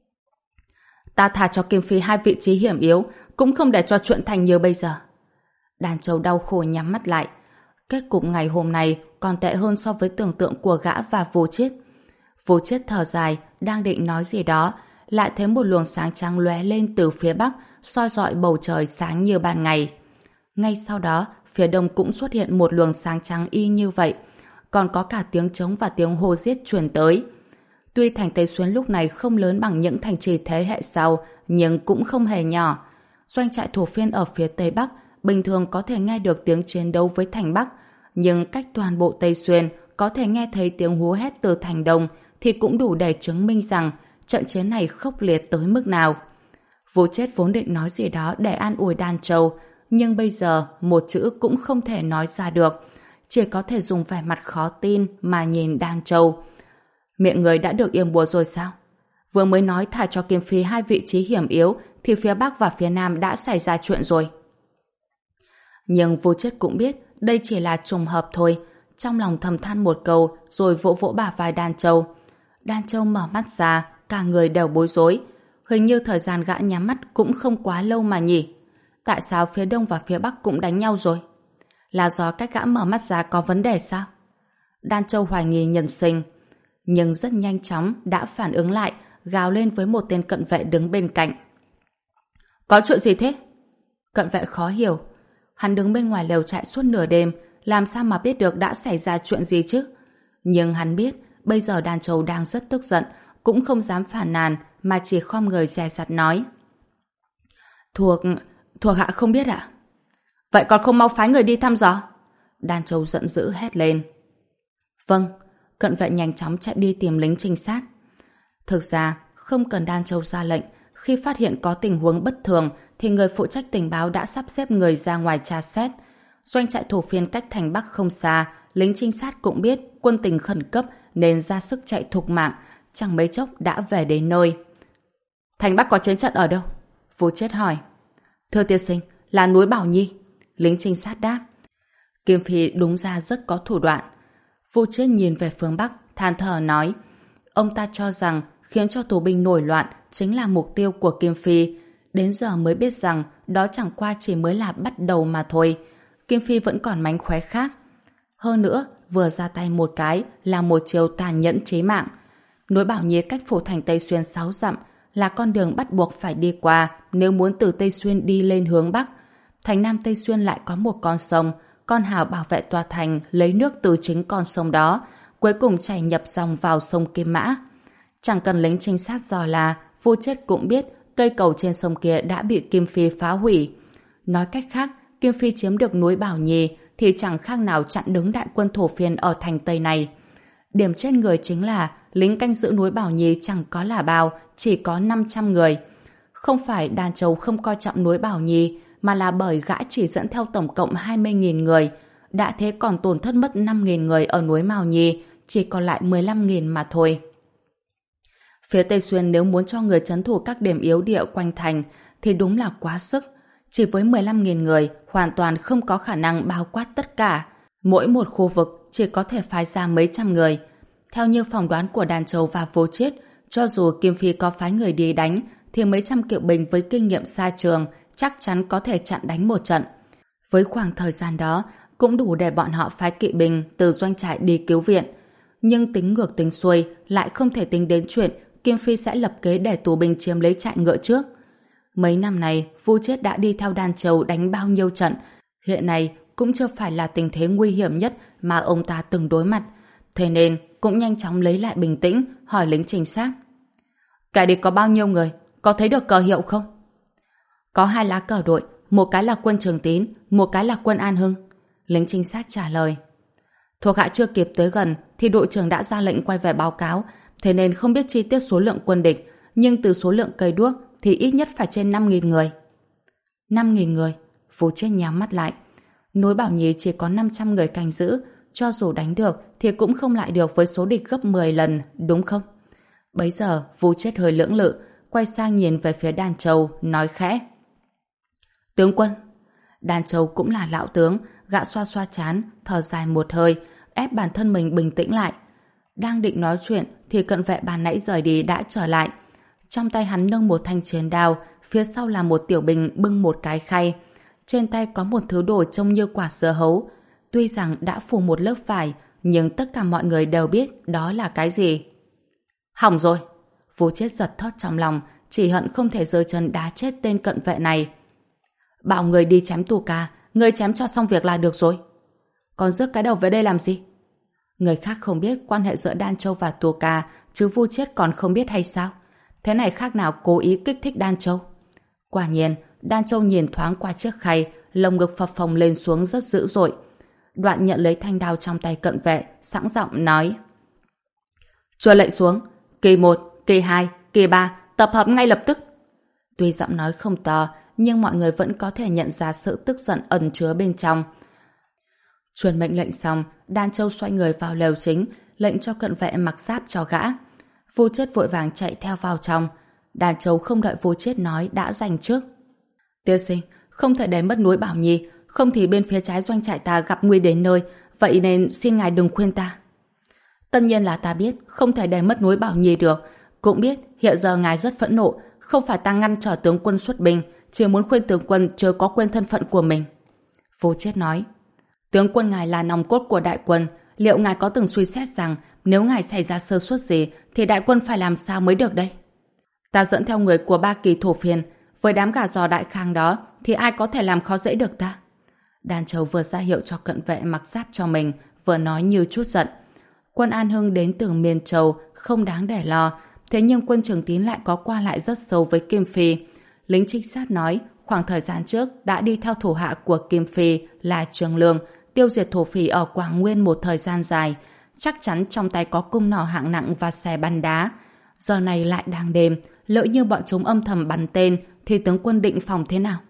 Ta thà cho Kim Phi hai vị trí hiểm yếu, cũng không để cho chuyện thành như bây giờ. Đàn Châu đau khổ nhắm mắt lại. Kết cục ngày hôm nay còn tệ hơn so với tưởng tượng của gã và Vô Chiết. Vô Chiết thở dài, đang định nói gì đó, lại thấy một luồng sáng trắng lóe lên từ phía bắc, soi rọi bầu trời sáng như ban ngày. Ngay sau đó, phía đông cũng xuất hiện một luồng sáng trắng y như vậy, còn có cả tiếng trống và tiếng hô giết truyền tới. Tuy thành Tây Xuyên lúc này không lớn bằng những thành trì thế hệ sau, nhưng cũng không hề nhỏ. Doanh trại Thổ Phiên ở phía Tây Bắc bình thường có thể nghe được tiếng chiến đấu với thành Bắc, nhưng cách toàn bộ Tây Xuyên có thể nghe thấy tiếng hú hét từ thành Đông thì cũng đủ để chứng minh rằng trận chiến này khốc liệt tới mức nào. Vô Chiết vốn định nói gì đó để an ủi Đan Châu, nhưng bây giờ một chữ cũng không thể nói ra được, chỉ có thể dùng vẻ mặt khó tin mà nhìn Đan Châu. Miệng người đã được yểm bùa rồi sao? Vừa mới nói thả cho Kim Phi hai vị trí hiểm yếu thì phía Bắc và phía Nam đã xảy ra chuyện rồi. Nhưng Vô Chiết cũng biết đây chỉ là trùng hợp thôi, trong lòng thầm than một câu rồi vỗ vỗ bả vai Đan Châu. Đan Châu mở mắt ra, cả người đều bối rối. Hình như thời gian gã nhắm mắt cũng không quá lâu mà nhỉ. Tại sao phía Đông và phía Bắc cũng đánh nhau rồi? Là do cách gã mở mắt ra có vấn đề sao? Đan Châu hoài nghi nhân sinh, nhưng rất nhanh chóng đã phản ứng lại, gào lên với một tên cận vệ đứng bên cạnh. Có chuyện gì thế? Cận vệ khó hiểu. Hắn đứng bên ngoài lều trại suốt nửa đêm, làm sao mà biết được đã xảy ra chuyện gì chứ? Nhưng hắn biết bây giờ Đan Châu đang rất tức giận, cũng không dám phản nàn mà chỉ khom người dè dặt nói. Thuộc... thuộc hạ không biết ạ. Vậy còn không mau phái người đi thăm dò? Đan Châu giận dữ hét lên. Vâng. Cận vệ nhanh chóng chạy đi tìm lính trinh sát. Thực ra, không cần Đan Châu ra lệnh, khi phát hiện có tình huống bất thường thì người phụ trách tình báo đã sắp xếp người ra ngoài tra xét. Doanh trại Thổ Phiên cách thành Bắc không xa, lính trinh sát cũng biết quân tình khẩn cấp nên ra sức chạy thục mạng, chẳng mấy chốc đã về đến nơi. Thành Bắc có chiến trận ở đâu? Vô Chiết hỏi. Thưa tiên sinh, là núi Bảo Nhi. Lính trinh sát đáp. Kim Phi đúng ra rất có thủ đoạn. Vô Chiết nhìn về phương Bắc, than thở nói. Ông ta cho rằng khiến cho tù binh nổi loạn chính là mục tiêu của Kim Phi. Đến giờ mới biết rằng đó chẳng qua chỉ mới là bắt đầu mà thôi. Kim Phi vẫn còn mánh khóe khác. Hơn nữa, vừa ra tay một cái là một chiều tàn nhẫn chí mạng. Núi Bảo Nhi cách phủ thành Tây Xuyên sáu dặm, là con đường bắt buộc phải đi qua nếu muốn từ Tây Xuyên đi lên hướng Bắc. Thành Nam Tây Xuyên lại có một con sông, con hào bảo vệ tòa thành lấy nước từ chính con sông đó, cuối cùng chảy nhập dòng vào sông Kim Mã. Chẳng cần lính trinh sát dò la, Vô Chiết cũng biết cây cầu trên sông kia đã bị Kim Phi phá hủy. Nói cách khác, Kim Phi chiếm được núi Bảo Nhi thì chẳng khác nào chặn đứng đại quân Thổ Phiên ở thành Tây này. Điểm chết người chính là lính canh giữ núi Bảo Nhi chẳng có là bao, chỉ có năm trăm người. Không phải Đan Châu không coi trọng núi Bảo Nhi, mà là bởi gã chỉ dẫn theo tổng cộng hai mươi nghìn người. Đã thế còn tổn thất mất năm nghìn người ở núi Mào Nhi, chỉ còn lại mười lăm nghìn mà thôi. Phía Tây Xuyên nếu muốn cho người trấn thủ các điểm yếu địa quanh thành thì đúng là quá sức. Chỉ với mười lăm nghìn người hoàn toàn không có khả năng bao quát tất cả. Mỗi một khu vực chỉ có thể phái ra mấy trăm người. Theo như phỏng đoán của Đàn Châu và Vô Chiết, cho dù Kim Phi có phái người đi đánh thì mấy trăm kỵ binh với kinh nghiệm xa trường chắc chắn có thể chặn đánh một trận. Với khoảng thời gian đó cũng đủ để bọn họ phái kỵ binh từ doanh trại đi cứu viện. Nhưng tính ngược tính xuôi lại không thể tính đến chuyện Kim Phi sẽ lập kế để tù binh chiếm lấy trại ngựa trước. Mấy năm này Vô Chiết đã đi theo Đan Châu đánh bao nhiêu trận, hiện nay cũng chưa phải là tình thế nguy hiểm nhất mà ông ta từng đối mặt, thế nên cũng nhanh chóng lấy lại bình tĩnh, hỏi lính trinh sát. Kẻ địch có bao nhiêu người? Có thấy được cờ hiệu không? Có hai lá cờ đội, một cái là quân Trường Tín, một cái là quân An Hưng. Lính trinh sát trả lời. Thuộc hạ chưa kịp tới gần thì đội trưởng đã ra lệnh quay về báo cáo, thế nên không biết chi tiết số lượng quân địch, nhưng từ số lượng cây đuốc thì ít nhất phải trên năm nghìn người. năm nghìn người? Vô Chiết nhắm mắt lại. Núi Bảo Nhì chỉ có năm trăm người canh giữ, cho dù đánh được thì cũng không lại được với số địch gấp mười lần, đúng không? Bấy giờ Vô Chiết hơi lưỡng lự, quay sang nhìn về phía Đan Châu, nói khẽ. Tướng quân. Đan Châu cũng là lão tướng, gã xoa xoa trán, thở dài một hơi, ép bản thân mình bình tĩnh lại. Đang định nói chuyện thì cận vệ ban nãy rời đi đã trở lại. Trong tay hắn nâng một thanh chiến đao, phía sau là một tiểu binh bưng một cái khay. Trên tay có một thứ đồ trông như quả dưa hấu. Tuy rằng đã phủ một lớp vải, nhưng tất cả mọi người đều biết đó là cái gì. Hỏng rồi! Vô Chiết giật thót trong lòng, chỉ hận không thể giơ chân đá chết tên cận vệ này. Bảo người đi chém tù ca, người chém cho xong việc là được rồi. Còn rước cái đầu về đây làm gì? Người khác không biết quan hệ giữa Đan Châu và tù ca, chứ Vô Chiết còn không biết hay sao? Thế này khác nào cố ý kích thích Đan Châu. Quả nhiên, Đan Châu nhìn thoáng qua chiếc khay, lồng ngực phập phồng lên xuống rất dữ dội. Đoạn nhận lấy thanh đao trong tay cận vệ, sẵn giọng nói. Cho lệnh xuống, kỳ một, kỳ hai, kỳ ba, tập hợp ngay lập tức. Tuy giọng nói không to, nhưng mọi người vẫn có thể nhận ra sự tức giận ẩn chứa bên trong. Truyền mệnh lệnh xong, Đan Châu xoay người vào lều chính, lệnh cho cận vệ mặc giáp cho gã. Vô Chiết vội vàng chạy theo vào trong. Đan Châu không đợi Vô Chiết nói đã giành trước. Tiên sinh, không thể để mất núi Bảo Nhi, không thì bên phía trái doanh trại ta gặp nguy đến nơi, vậy nên xin ngài đừng khuyên ta. Tất nhiên là ta biết không thể để mất núi Bảo Nhi được, cũng biết hiện giờ ngài rất phẫn nộ, không phải ta ngăn trở tướng quân xuất binh, chỉ muốn khuyên tướng quân chớ có quên thân phận của mình. Vô Chiết nói. Tướng quân ngài là nòng cốt của đại quân, liệu ngài có từng suy xét rằng nếu ngài xảy ra sơ suất gì thì đại quân phải làm sao mới được đây? Ta dẫn theo người của ba kỳ thổ phiên, với đám gà giò đại khang đó thì ai có thể làm khó dễ được ta? Đan Châu vừa ra hiệu cho cận vệ mặc giáp cho mình, vừa nói như chút giận. Quân An Hưng đến từ Miên Châu không đáng để lo, thế nhưng quân Trường Tín lại có qua lại rất sâu với Kim Phi. Lính trinh sát nói khoảng thời gian trước đã đi theo thủ hạ của Kim Phi là Trường Lương tiêu diệt thổ phỉ ở Quảng Nguyên một thời gian dài, chắc chắn trong tay có cung nỏ hạng nặng và xe bắn đá. Giờ này lại đang đêm, lỡ như bọn chúng âm thầm bắn tên thì tướng quân định phòng thế nào?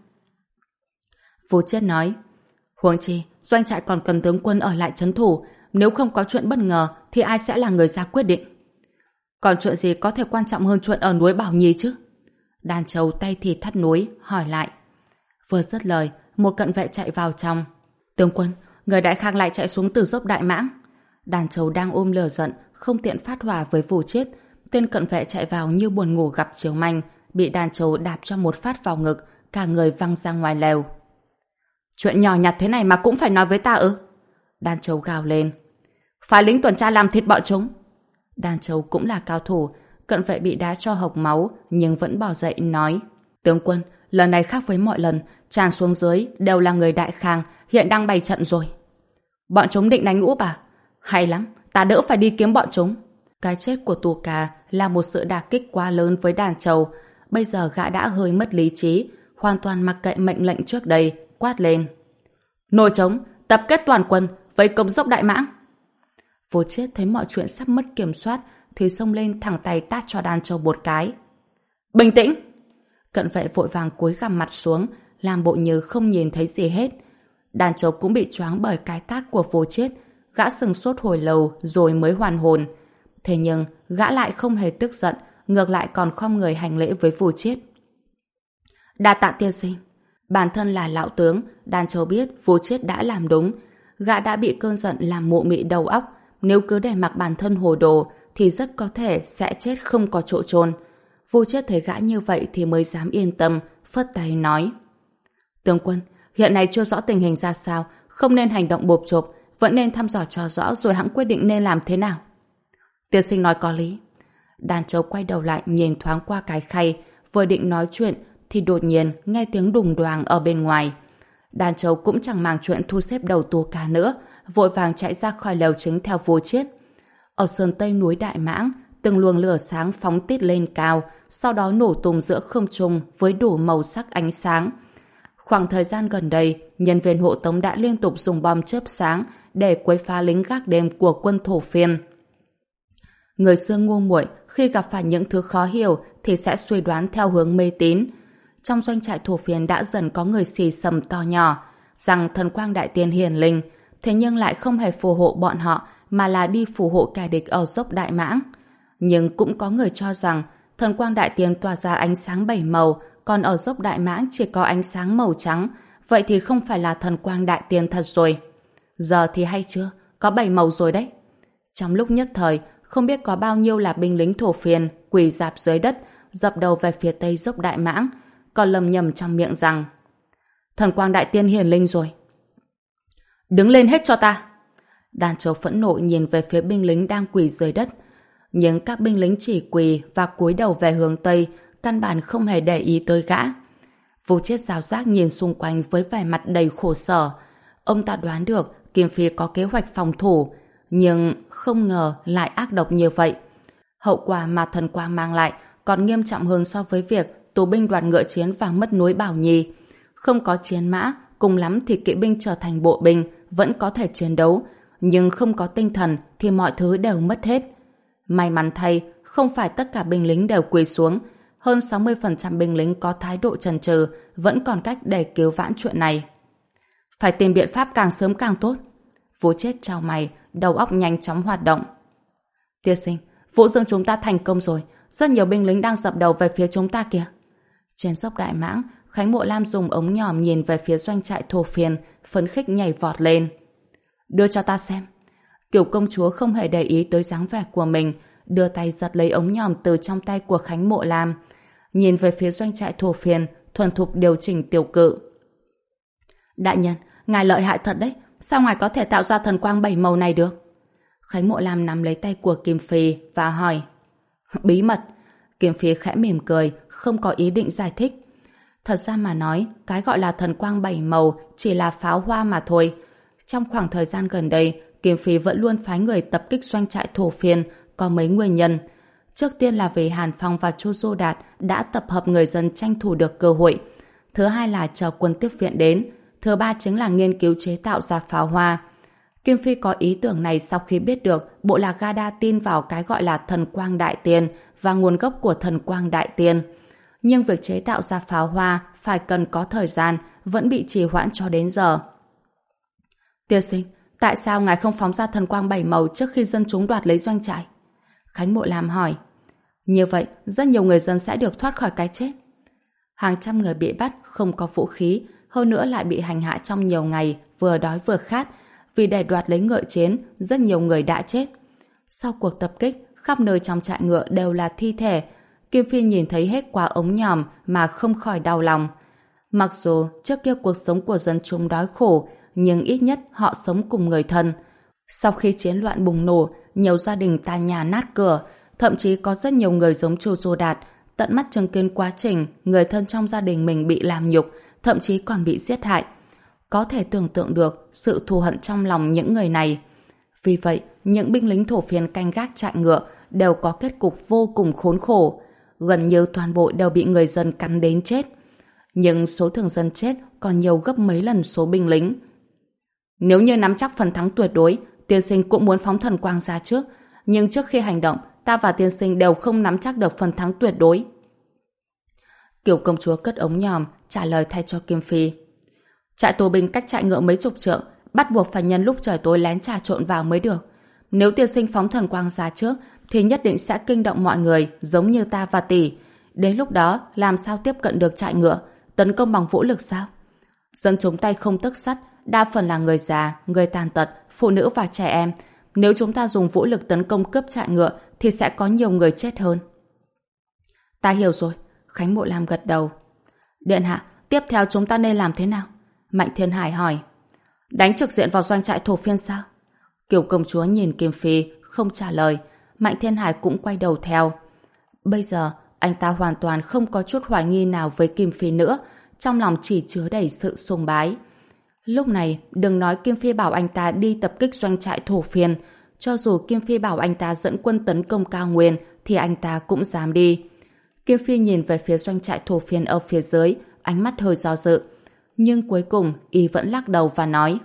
Vô Chiết nói, huống chi doanh trại còn cần tướng quân ở lại trấn thủ, nếu không có chuyện bất ngờ thì ai sẽ là người ra quyết định? Còn chuyện gì có thể quan trọng hơn chuyện ở núi Bảo Nhi chứ? Đan Châu tay thì thắt núi, hỏi lại. Vừa dứt lời, một cận vệ chạy vào trong. Tướng quân, người đại khang lại chạy xuống từ dốc Đại Mãng. Đan Châu đang ôm lửa giận, không tiện phát hỏa với Vô Chiết. Tên cận vệ chạy vào như buồn ngủ gặp chiều manh, bị Đan Châu đạp cho một phát vào ngực, cả người văng ra ngoài lều. Chuyện nhỏ nhặt thế này mà cũng phải nói với ta ư? Đan Châu gào lên. Phái lính tuần tra làm thịt bọn chúng. Đan Châu cũng là cao thủ, cận vệ bị đá cho hộc máu nhưng vẫn bỏ dậy nói. Tướng quân, lần này khác với mọi lần, tràn xuống dưới đều là người đại khang, hiện đang bày trận rồi. Bọn chúng định đánh úp à? Hay lắm, ta đỡ phải đi kiếm bọn chúng. Cái chết của tù cà là một sự đả kích quá lớn với Đan Châu. Bây giờ gã đã hơi mất lý trí, hoàn toàn mặc kệ mệnh lệnh trước đây, quát lên. Nổi trống, tập kết toàn quân, vây công dốc Đại Mãng. Vô Chiết thấy mọi chuyện sắp mất kiểm soát thì xông lên thẳng tay tát cho Đan Châu một cái. Bình tĩnh! Cận vệ vội vàng cúi gằm mặt xuống, làm bộ như không nhìn thấy gì hết. Đan Châu cũng bị choáng bởi cái tát của Vô Chiết, gã sừng sốt hồi lâu rồi mới hoàn hồn. Thế nhưng gã lại không hề tức giận, ngược lại còn khom người hành lễ với Vu Chiết. Đa tạ tiên sinh. Bản thân là lão tướng, Đan Châu biết Vu Chiết đã làm đúng. Gã đã bị cơn giận làm mụ mị đầu óc, nếu cứ để mặc bản thân hồ đồ thì rất có thể sẽ chết không có chỗ chôn. Vu Chiết thấy gã như vậy thì mới dám yên tâm, phất tay nói: Tướng quân, hiện nay chưa rõ tình hình ra sao, không nên hành động bộp chộp, vẫn nên thăm dò cho rõ rồi hẵng quyết định nên làm thế nào. Tiên sinh nói có lý. Đàn Châu quay đầu lại nhìn thoáng qua cái khay, vừa định nói chuyện thì đột nhiên nghe tiếng đùng đoàng ở bên ngoài. Đàn Châu cũng chẳng màng chuyện thu xếp đầu tù cá nữa, vội vàng chạy ra khỏi lều chính theo Vu Chiết. Ở sườn tây núi Đại Mãng, từng luồng lửa sáng phóng tít lên cao, sau đó nổ tung giữa không trung với đủ màu sắc ánh sáng. Khoảng thời gian gần đây, nhân viên hộ tống đã liên tục dùng bom chớp sáng để quấy phá lính gác đêm của quân thổ phiên. Người xưa ngu muội, khi gặp phải những thứ khó hiểu thì sẽ suy đoán theo hướng mê tín. Trong doanh trại thổ phiên đã dần có người xì xầm to nhỏ rằng thần quang đại tiên hiển linh, thế nhưng lại không hề phù hộ bọn họ mà là đi phù hộ kẻ địch ở dốc Đại Mãng. Nhưng cũng có người cho rằng thần quang đại tiên tỏa ra ánh sáng bảy màu, còn ở dốc Đại Mãng chỉ có ánh sáng màu trắng, vậy thì không phải là thần quang đại tiên thật rồi. Giờ thì hay chưa, có bảy màu rồi đấy. Trong lúc nhất thời, không biết có bao nhiêu là binh lính thổ phiên quỳ rạp dưới đất, dập đầu về phía tây dốc Đại Mãng, còn lầm nhầm trong miệng rằng thần quang đại tiên hiển linh rồi. Đứng lên hết cho ta! Đàn Châu phẫn nộ nhìn về phía binh lính đang quỳ dưới đất, nhưng các binh lính chỉ quỳ và cúi đầu về hướng tây, căn bản không hề để ý tới gã. Vu Chiết giáo giác nhìn xung quanh với vẻ mặt đầy khổ sở. Ông ta đoán được Kim Phi có kế hoạch phòng thủ, nhưng không ngờ lại ác độc như vậy. Hậu quả mà thần quang mang lại còn nghiêm trọng hơn so với việc tù binh đoạt ngựa chiến và mất núi Bảo Nhi. Không có chiến mã, cùng lắm thì kỵ binh trở thành bộ binh, vẫn có thể chiến đấu, nhưng không có tinh thần thì mọi thứ đều mất hết. May mắn thay, không phải tất cả binh lính đều quỳ xuống. Hơn sáu mươi phần trăm binh lính có thái độ chần chừ, vẫn còn cách để cứu vãn chuyện này. Phải tìm biện pháp càng sớm càng tốt. Vu Chiết chau mày, đầu óc nhanh chóng hoạt động. Tiên sinh, Vũ Dương chúng ta thành công rồi, rất nhiều binh lính đang dập đầu về phía chúng ta kìa. Trên dốc Đại Mãng, Khánh Mộ Lam dùng ống nhòm nhìn về phía doanh trại thổ phiên, phấn khích nhảy vọt lên. Đưa cho ta xem. Kiểu công chúa không hề để ý tới dáng vẻ của mình, đưa tay giật lấy ống nhòm từ trong tay của Khánh Mộ Lam, nhìn về phía doanh trại thổ phiên, thuần thục điều chỉnh tiểu cự. Đại nhân, ngài lợi hại thật đấy, sao ngài có thể tạo ra thần quang bảy màu này được? Khánh Mộ Lam nắm lấy tay của Kim Phi và hỏi. Bí mật. Kim Phi khẽ mỉm cười, không có ý định giải thích. Thật ra mà nói, cái gọi là thần quang bảy màu chỉ là pháo hoa mà thôi. Trong khoảng thời gian gần đây, Kim Phi vẫn luôn phái người tập kích doanh trại thổ phiên, có mấy nguyên nhân. Trước tiên là vì Hàn Phong và Chu Du Đạt đã tập hợp người dân tranh thủ được cơ hội. Thứ hai là chờ quân tiếp viện đến. Thứ ba chính là nghiên cứu chế tạo ra pháo hoa. Kim Phi có ý tưởng này sau khi biết được bộ lạc Gada tin vào cái gọi là thần quang đại tiên và nguồn gốc của thần quang đại tiên. Nhưng việc chế tạo ra pháo hoa phải cần có thời gian, vẫn bị trì hoãn cho đến giờ. Tiên sinh, tại sao ngài không phóng ra thần quang bảy màu trước khi dân chúng đoạt lấy doanh trại? Khánh Mộ Lam hỏi. Như vậy, rất nhiều người dân sẽ được thoát khỏi cái chết. Hàng trăm người bị bắt, không có vũ khí, hơn nữa lại bị hành hạ trong nhiều ngày, vừa đói vừa khát. Vì để đoạt lấy ngựa chiến, rất nhiều người đã chết. Sau cuộc tập kích, khắp nơi trong trại ngựa đều là thi thể. Kim Phi nhìn thấy hết qua ống nhòm mà không khỏi đau lòng. Mặc dù trước kia cuộc sống của dân chúng đói khổ, nhưng ít nhất họ sống cùng người thân. Sau khi chiến loạn bùng nổ, nhiều gia đình tan nhà nát cửa, thậm chí có rất nhiều người giống Chu Du Đạt, tận mắt chứng kiến quá trình người thân trong gia đình mình bị làm nhục, thậm chí còn bị giết hại. Có thể tưởng tượng được sự thù hận trong lòng những người này. Vì vậy, những binh lính thổ phiên canh gác trại ngựa đều có kết cục vô cùng khốn khổ. Gần như toàn bộ đều bị người dân cắn đến chết. Nhưng số thường dân chết còn nhiều gấp mấy lần số binh lính. Nếu như nắm chắc phần thắng tuyệt đối, tiên sinh cũng muốn phóng thần quang ra trước. Nhưng trước khi hành động, ta và tiên sinh đều không nắm chắc được phần thắng tuyệt đối. Kiều công chúa cất ống nhòm, trả lời thay cho Kim Phi. Trại tù binh cách trại ngựa mấy chục trượng, bắt buộc phải nhân lúc trời tối lén trà trộn vào mới được. Nếu tiên sinh phóng thần quang ra trước, thì nhất định sẽ kinh động mọi người giống như ta và tỷ. Đến lúc đó làm sao tiếp cận được trại ngựa? Tấn công bằng vũ lực sao? Dân chúng tay không tấc sắt, đa phần là người già, người tàn tật, phụ nữ và trẻ em. Nếu chúng ta dùng vũ lực tấn công cướp trại ngựa thì sẽ có nhiều người chết hơn. Ta hiểu rồi. Khánh Mộ Lam gật đầu. Điện hạ, tiếp theo chúng ta nên làm thế nào? Mạnh Thiên Hải hỏi. Đánh trực diện vào doanh trại thổ phiên sao? Kiều công chúa nhìn Kim Phi không trả lời. Mạnh Thiên Hải cũng quay đầu theo. Bây giờ anh ta hoàn toàn không có chút hoài nghi nào với Kim Phi nữa, trong lòng chỉ chứa đầy sự sùng bái. Lúc này đừng nói Kim Phi bảo anh ta đi tập kích doanh trại thổ phiên, cho dù Kim Phi bảo anh ta dẫn quân tấn công Cao Nguyên thì anh ta cũng dám đi. Kim Phi nhìn về phía doanh trại thổ phiên ở phía dưới, ánh mắt hơi do dự. Nhưng cuối cùng y vẫn lắc đầu và nói: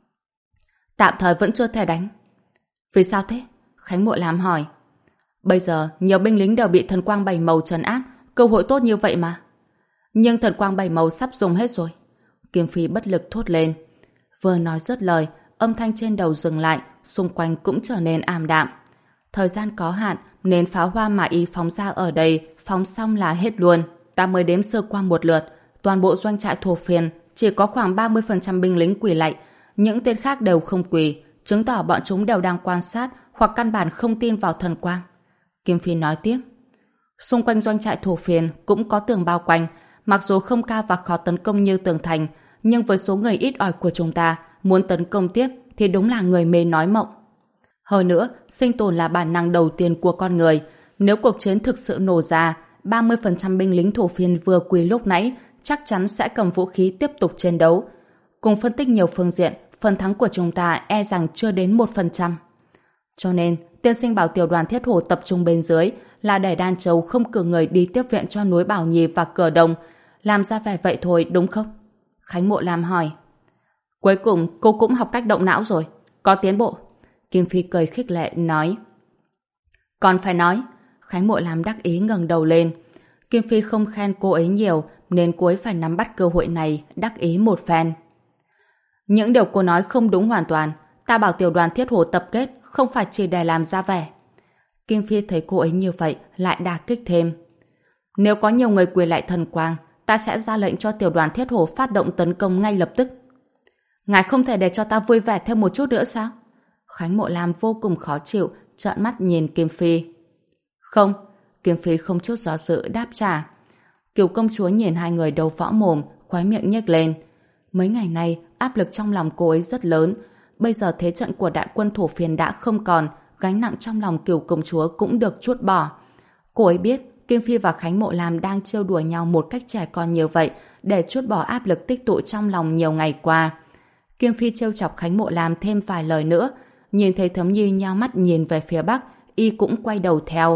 tạm thời vẫn chưa thể đánh. Vì sao thế? Khánh Mộ Lam hỏi. Bây giờ nhiều binh lính đều bị thần quang bảy màu trấn áp, cơ hội tốt như vậy mà. Nhưng thần quang bảy màu sắp dùng hết rồi. Kim Phi bất lực thốt lên. Vừa nói dứt lời, âm thanh trên đầu dừng lại, xung quanh cũng trở nên ảm đạm. Thời gian có hạn nên pháo hoa mà y phóng ra ở đây phóng xong là hết luôn. Ta mới đếm sơ qua một lượt, toàn bộ doanh trại thổ phiên chỉ có khoảng ba mươi phần trăm binh lính quỳ lạy, những tên khác đều không quỳ, chứng tỏ bọn chúng đều đang quan sát hoặc căn bản không tin vào thần quang. Kim Phi nói tiếp. Xung quanh doanh trại thổ phiên cũng có tường bao quanh, mặc dù không cao và khó tấn công như tường thành, nhưng với số người ít ỏi của chúng ta, muốn tấn công tiếp thì đúng là người mê nói mộng. Hơn nữa, sinh tồn là bản năng đầu tiên của con người. Nếu cuộc chiến thực sự nổ ra, ba mươi phần trăm binh lính thổ phiên vừa quỳ lúc nãy chắc chắn sẽ cầm vũ khí tiếp tục chiến đấu. Cùng phân tích nhiều phương diện, phần thắng của chúng ta e rằng chưa đến một phần trăm. Cho nên, tiên sinh bảo tiểu đoàn thiết hổ tập trung bên dưới là để Đan Châu không cử người đi tiếp viện cho núi Bảo Nhì và Cửa Đông. Làm ra vẻ vậy thôi, đúng không? Khánh Mộ Lam hỏi. Cuối cùng, cô cũng học cách động não rồi. Có tiến bộ. Kim Phi cười khích lệ, nói. Còn phải nói. Khánh Mộ Lam đắc ý ngẩng đầu lên. Kim Phi không khen cô ấy nhiều, nên cô ấy phải nắm bắt cơ hội này, đắc ý một phen. Những điều cô nói không đúng hoàn toàn. Ta bảo tiểu đoàn thiết hổ tập kết không phải chỉ để làm ra vẻ. Kim Phi thấy cô ấy như vậy, lại đả kích thêm. Nếu có nhiều người quỳ lại thần quang, ta sẽ ra lệnh cho tiểu đoàn thiết hổ phát động tấn công ngay lập tức. Ngài không thể để cho ta vui vẻ thêm một chút nữa sao? Khánh Mộ Lam vô cùng khó chịu, trợn mắt nhìn Kim Phi. Không, Kim Phi không chút do dự đáp trả. Kiều công chúa nhìn hai người đấu võ mồm, khóe miệng nhếch lên. Mấy ngày nay, áp lực trong lòng cô ấy rất lớn. Bây giờ thế trận của đại quân thổ phiên đã không còn, gánh nặng trong lòng Kiều công chúa cũng được trút bỏ. Cô ấy biết Kim Phi và Khánh Mộ Lam đang trêu đùa nhau một cách trẻ con như vậy để trút bỏ áp lực tích tụ trong lòng nhiều ngày qua. Kim Phi trêu chọc Khánh Mộ Lam thêm vài lời nữa, nhìn thấy Thấm Nhi nhao mắt nhìn về phía bắc, y cũng quay đầu theo.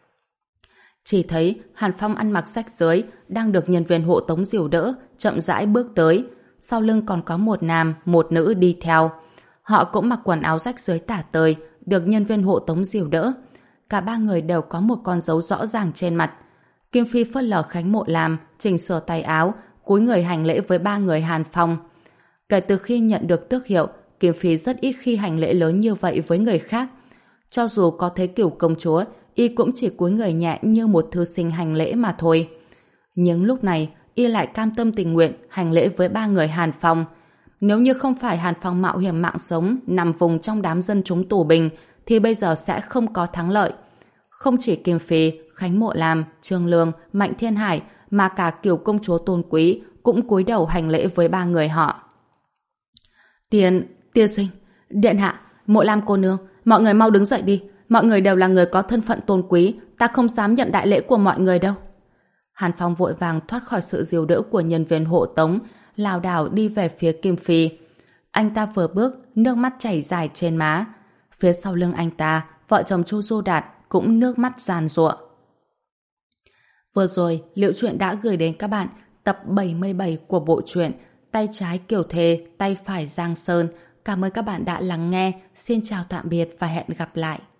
Chỉ thấy Hàn Phong ăn mặc rách rưới đang được nhân viên hộ tống dìu đỡ, chậm rãi bước tới. Sau lưng còn có một nam, một nữ đi theo. Họ cũng mặc quần áo rách rưới tả tơi, được nhân viên hộ tống dìu đỡ. Cả ba người đều có một con dấu rõ ràng trên mặt. Kim Phi phớt lờ Khánh Mộ Lam, chỉnh sửa tay áo, cúi người hành lễ với ba người Hàn Phong. Kể từ khi nhận được tước hiệu, Kim Phi rất ít khi hành lễ lớn như vậy với người khác. Cho dù có thấy Kiều công chúa, y cũng chỉ cúi người nhẹ như một thư sinh hành lễ mà thôi. Nhưng lúc này, y lại cam tâm tình nguyện hành lễ với ba người Hàn Phong. Nếu như không phải Hàn Phong mạo hiểm mạng sống nằm vùng trong đám dân chúng tù binh, thì bây giờ sẽ không có thắng lợi. Không chỉ Kim Phi, Khánh Mộ Lam, Trương Lương, Mạnh Thiên Hải mà cả Kiều công chúa tôn quý cũng cúi đầu hành lễ với ba người họ. Tiên, tiên sinh, điện hạ, Mộ Lam cô nương, mọi người mau đứng dậy đi. Mọi người đều là người có thân phận tôn quý, ta không dám nhận đại lễ của mọi người đâu. Hàn Phong vội vàng thoát khỏi sự dìu đỡ của nhân viên hộ tống, lảo đảo đi về phía Kim Phi. Anh ta vừa bước, nước mắt chảy dài trên má. Phía sau lưng anh ta, vợ chồng Chu Du Đạt cũng nước mắt giàn giụa. Vừa rồi, Liễu Chuyện đã gửi đến các bạn tập bảy mươi bảy của bộ truyện Tay trái Kiều Thề, tay phải Giang Sơn. Cảm ơn các bạn đã lắng nghe. Xin chào tạm biệt và hẹn gặp lại.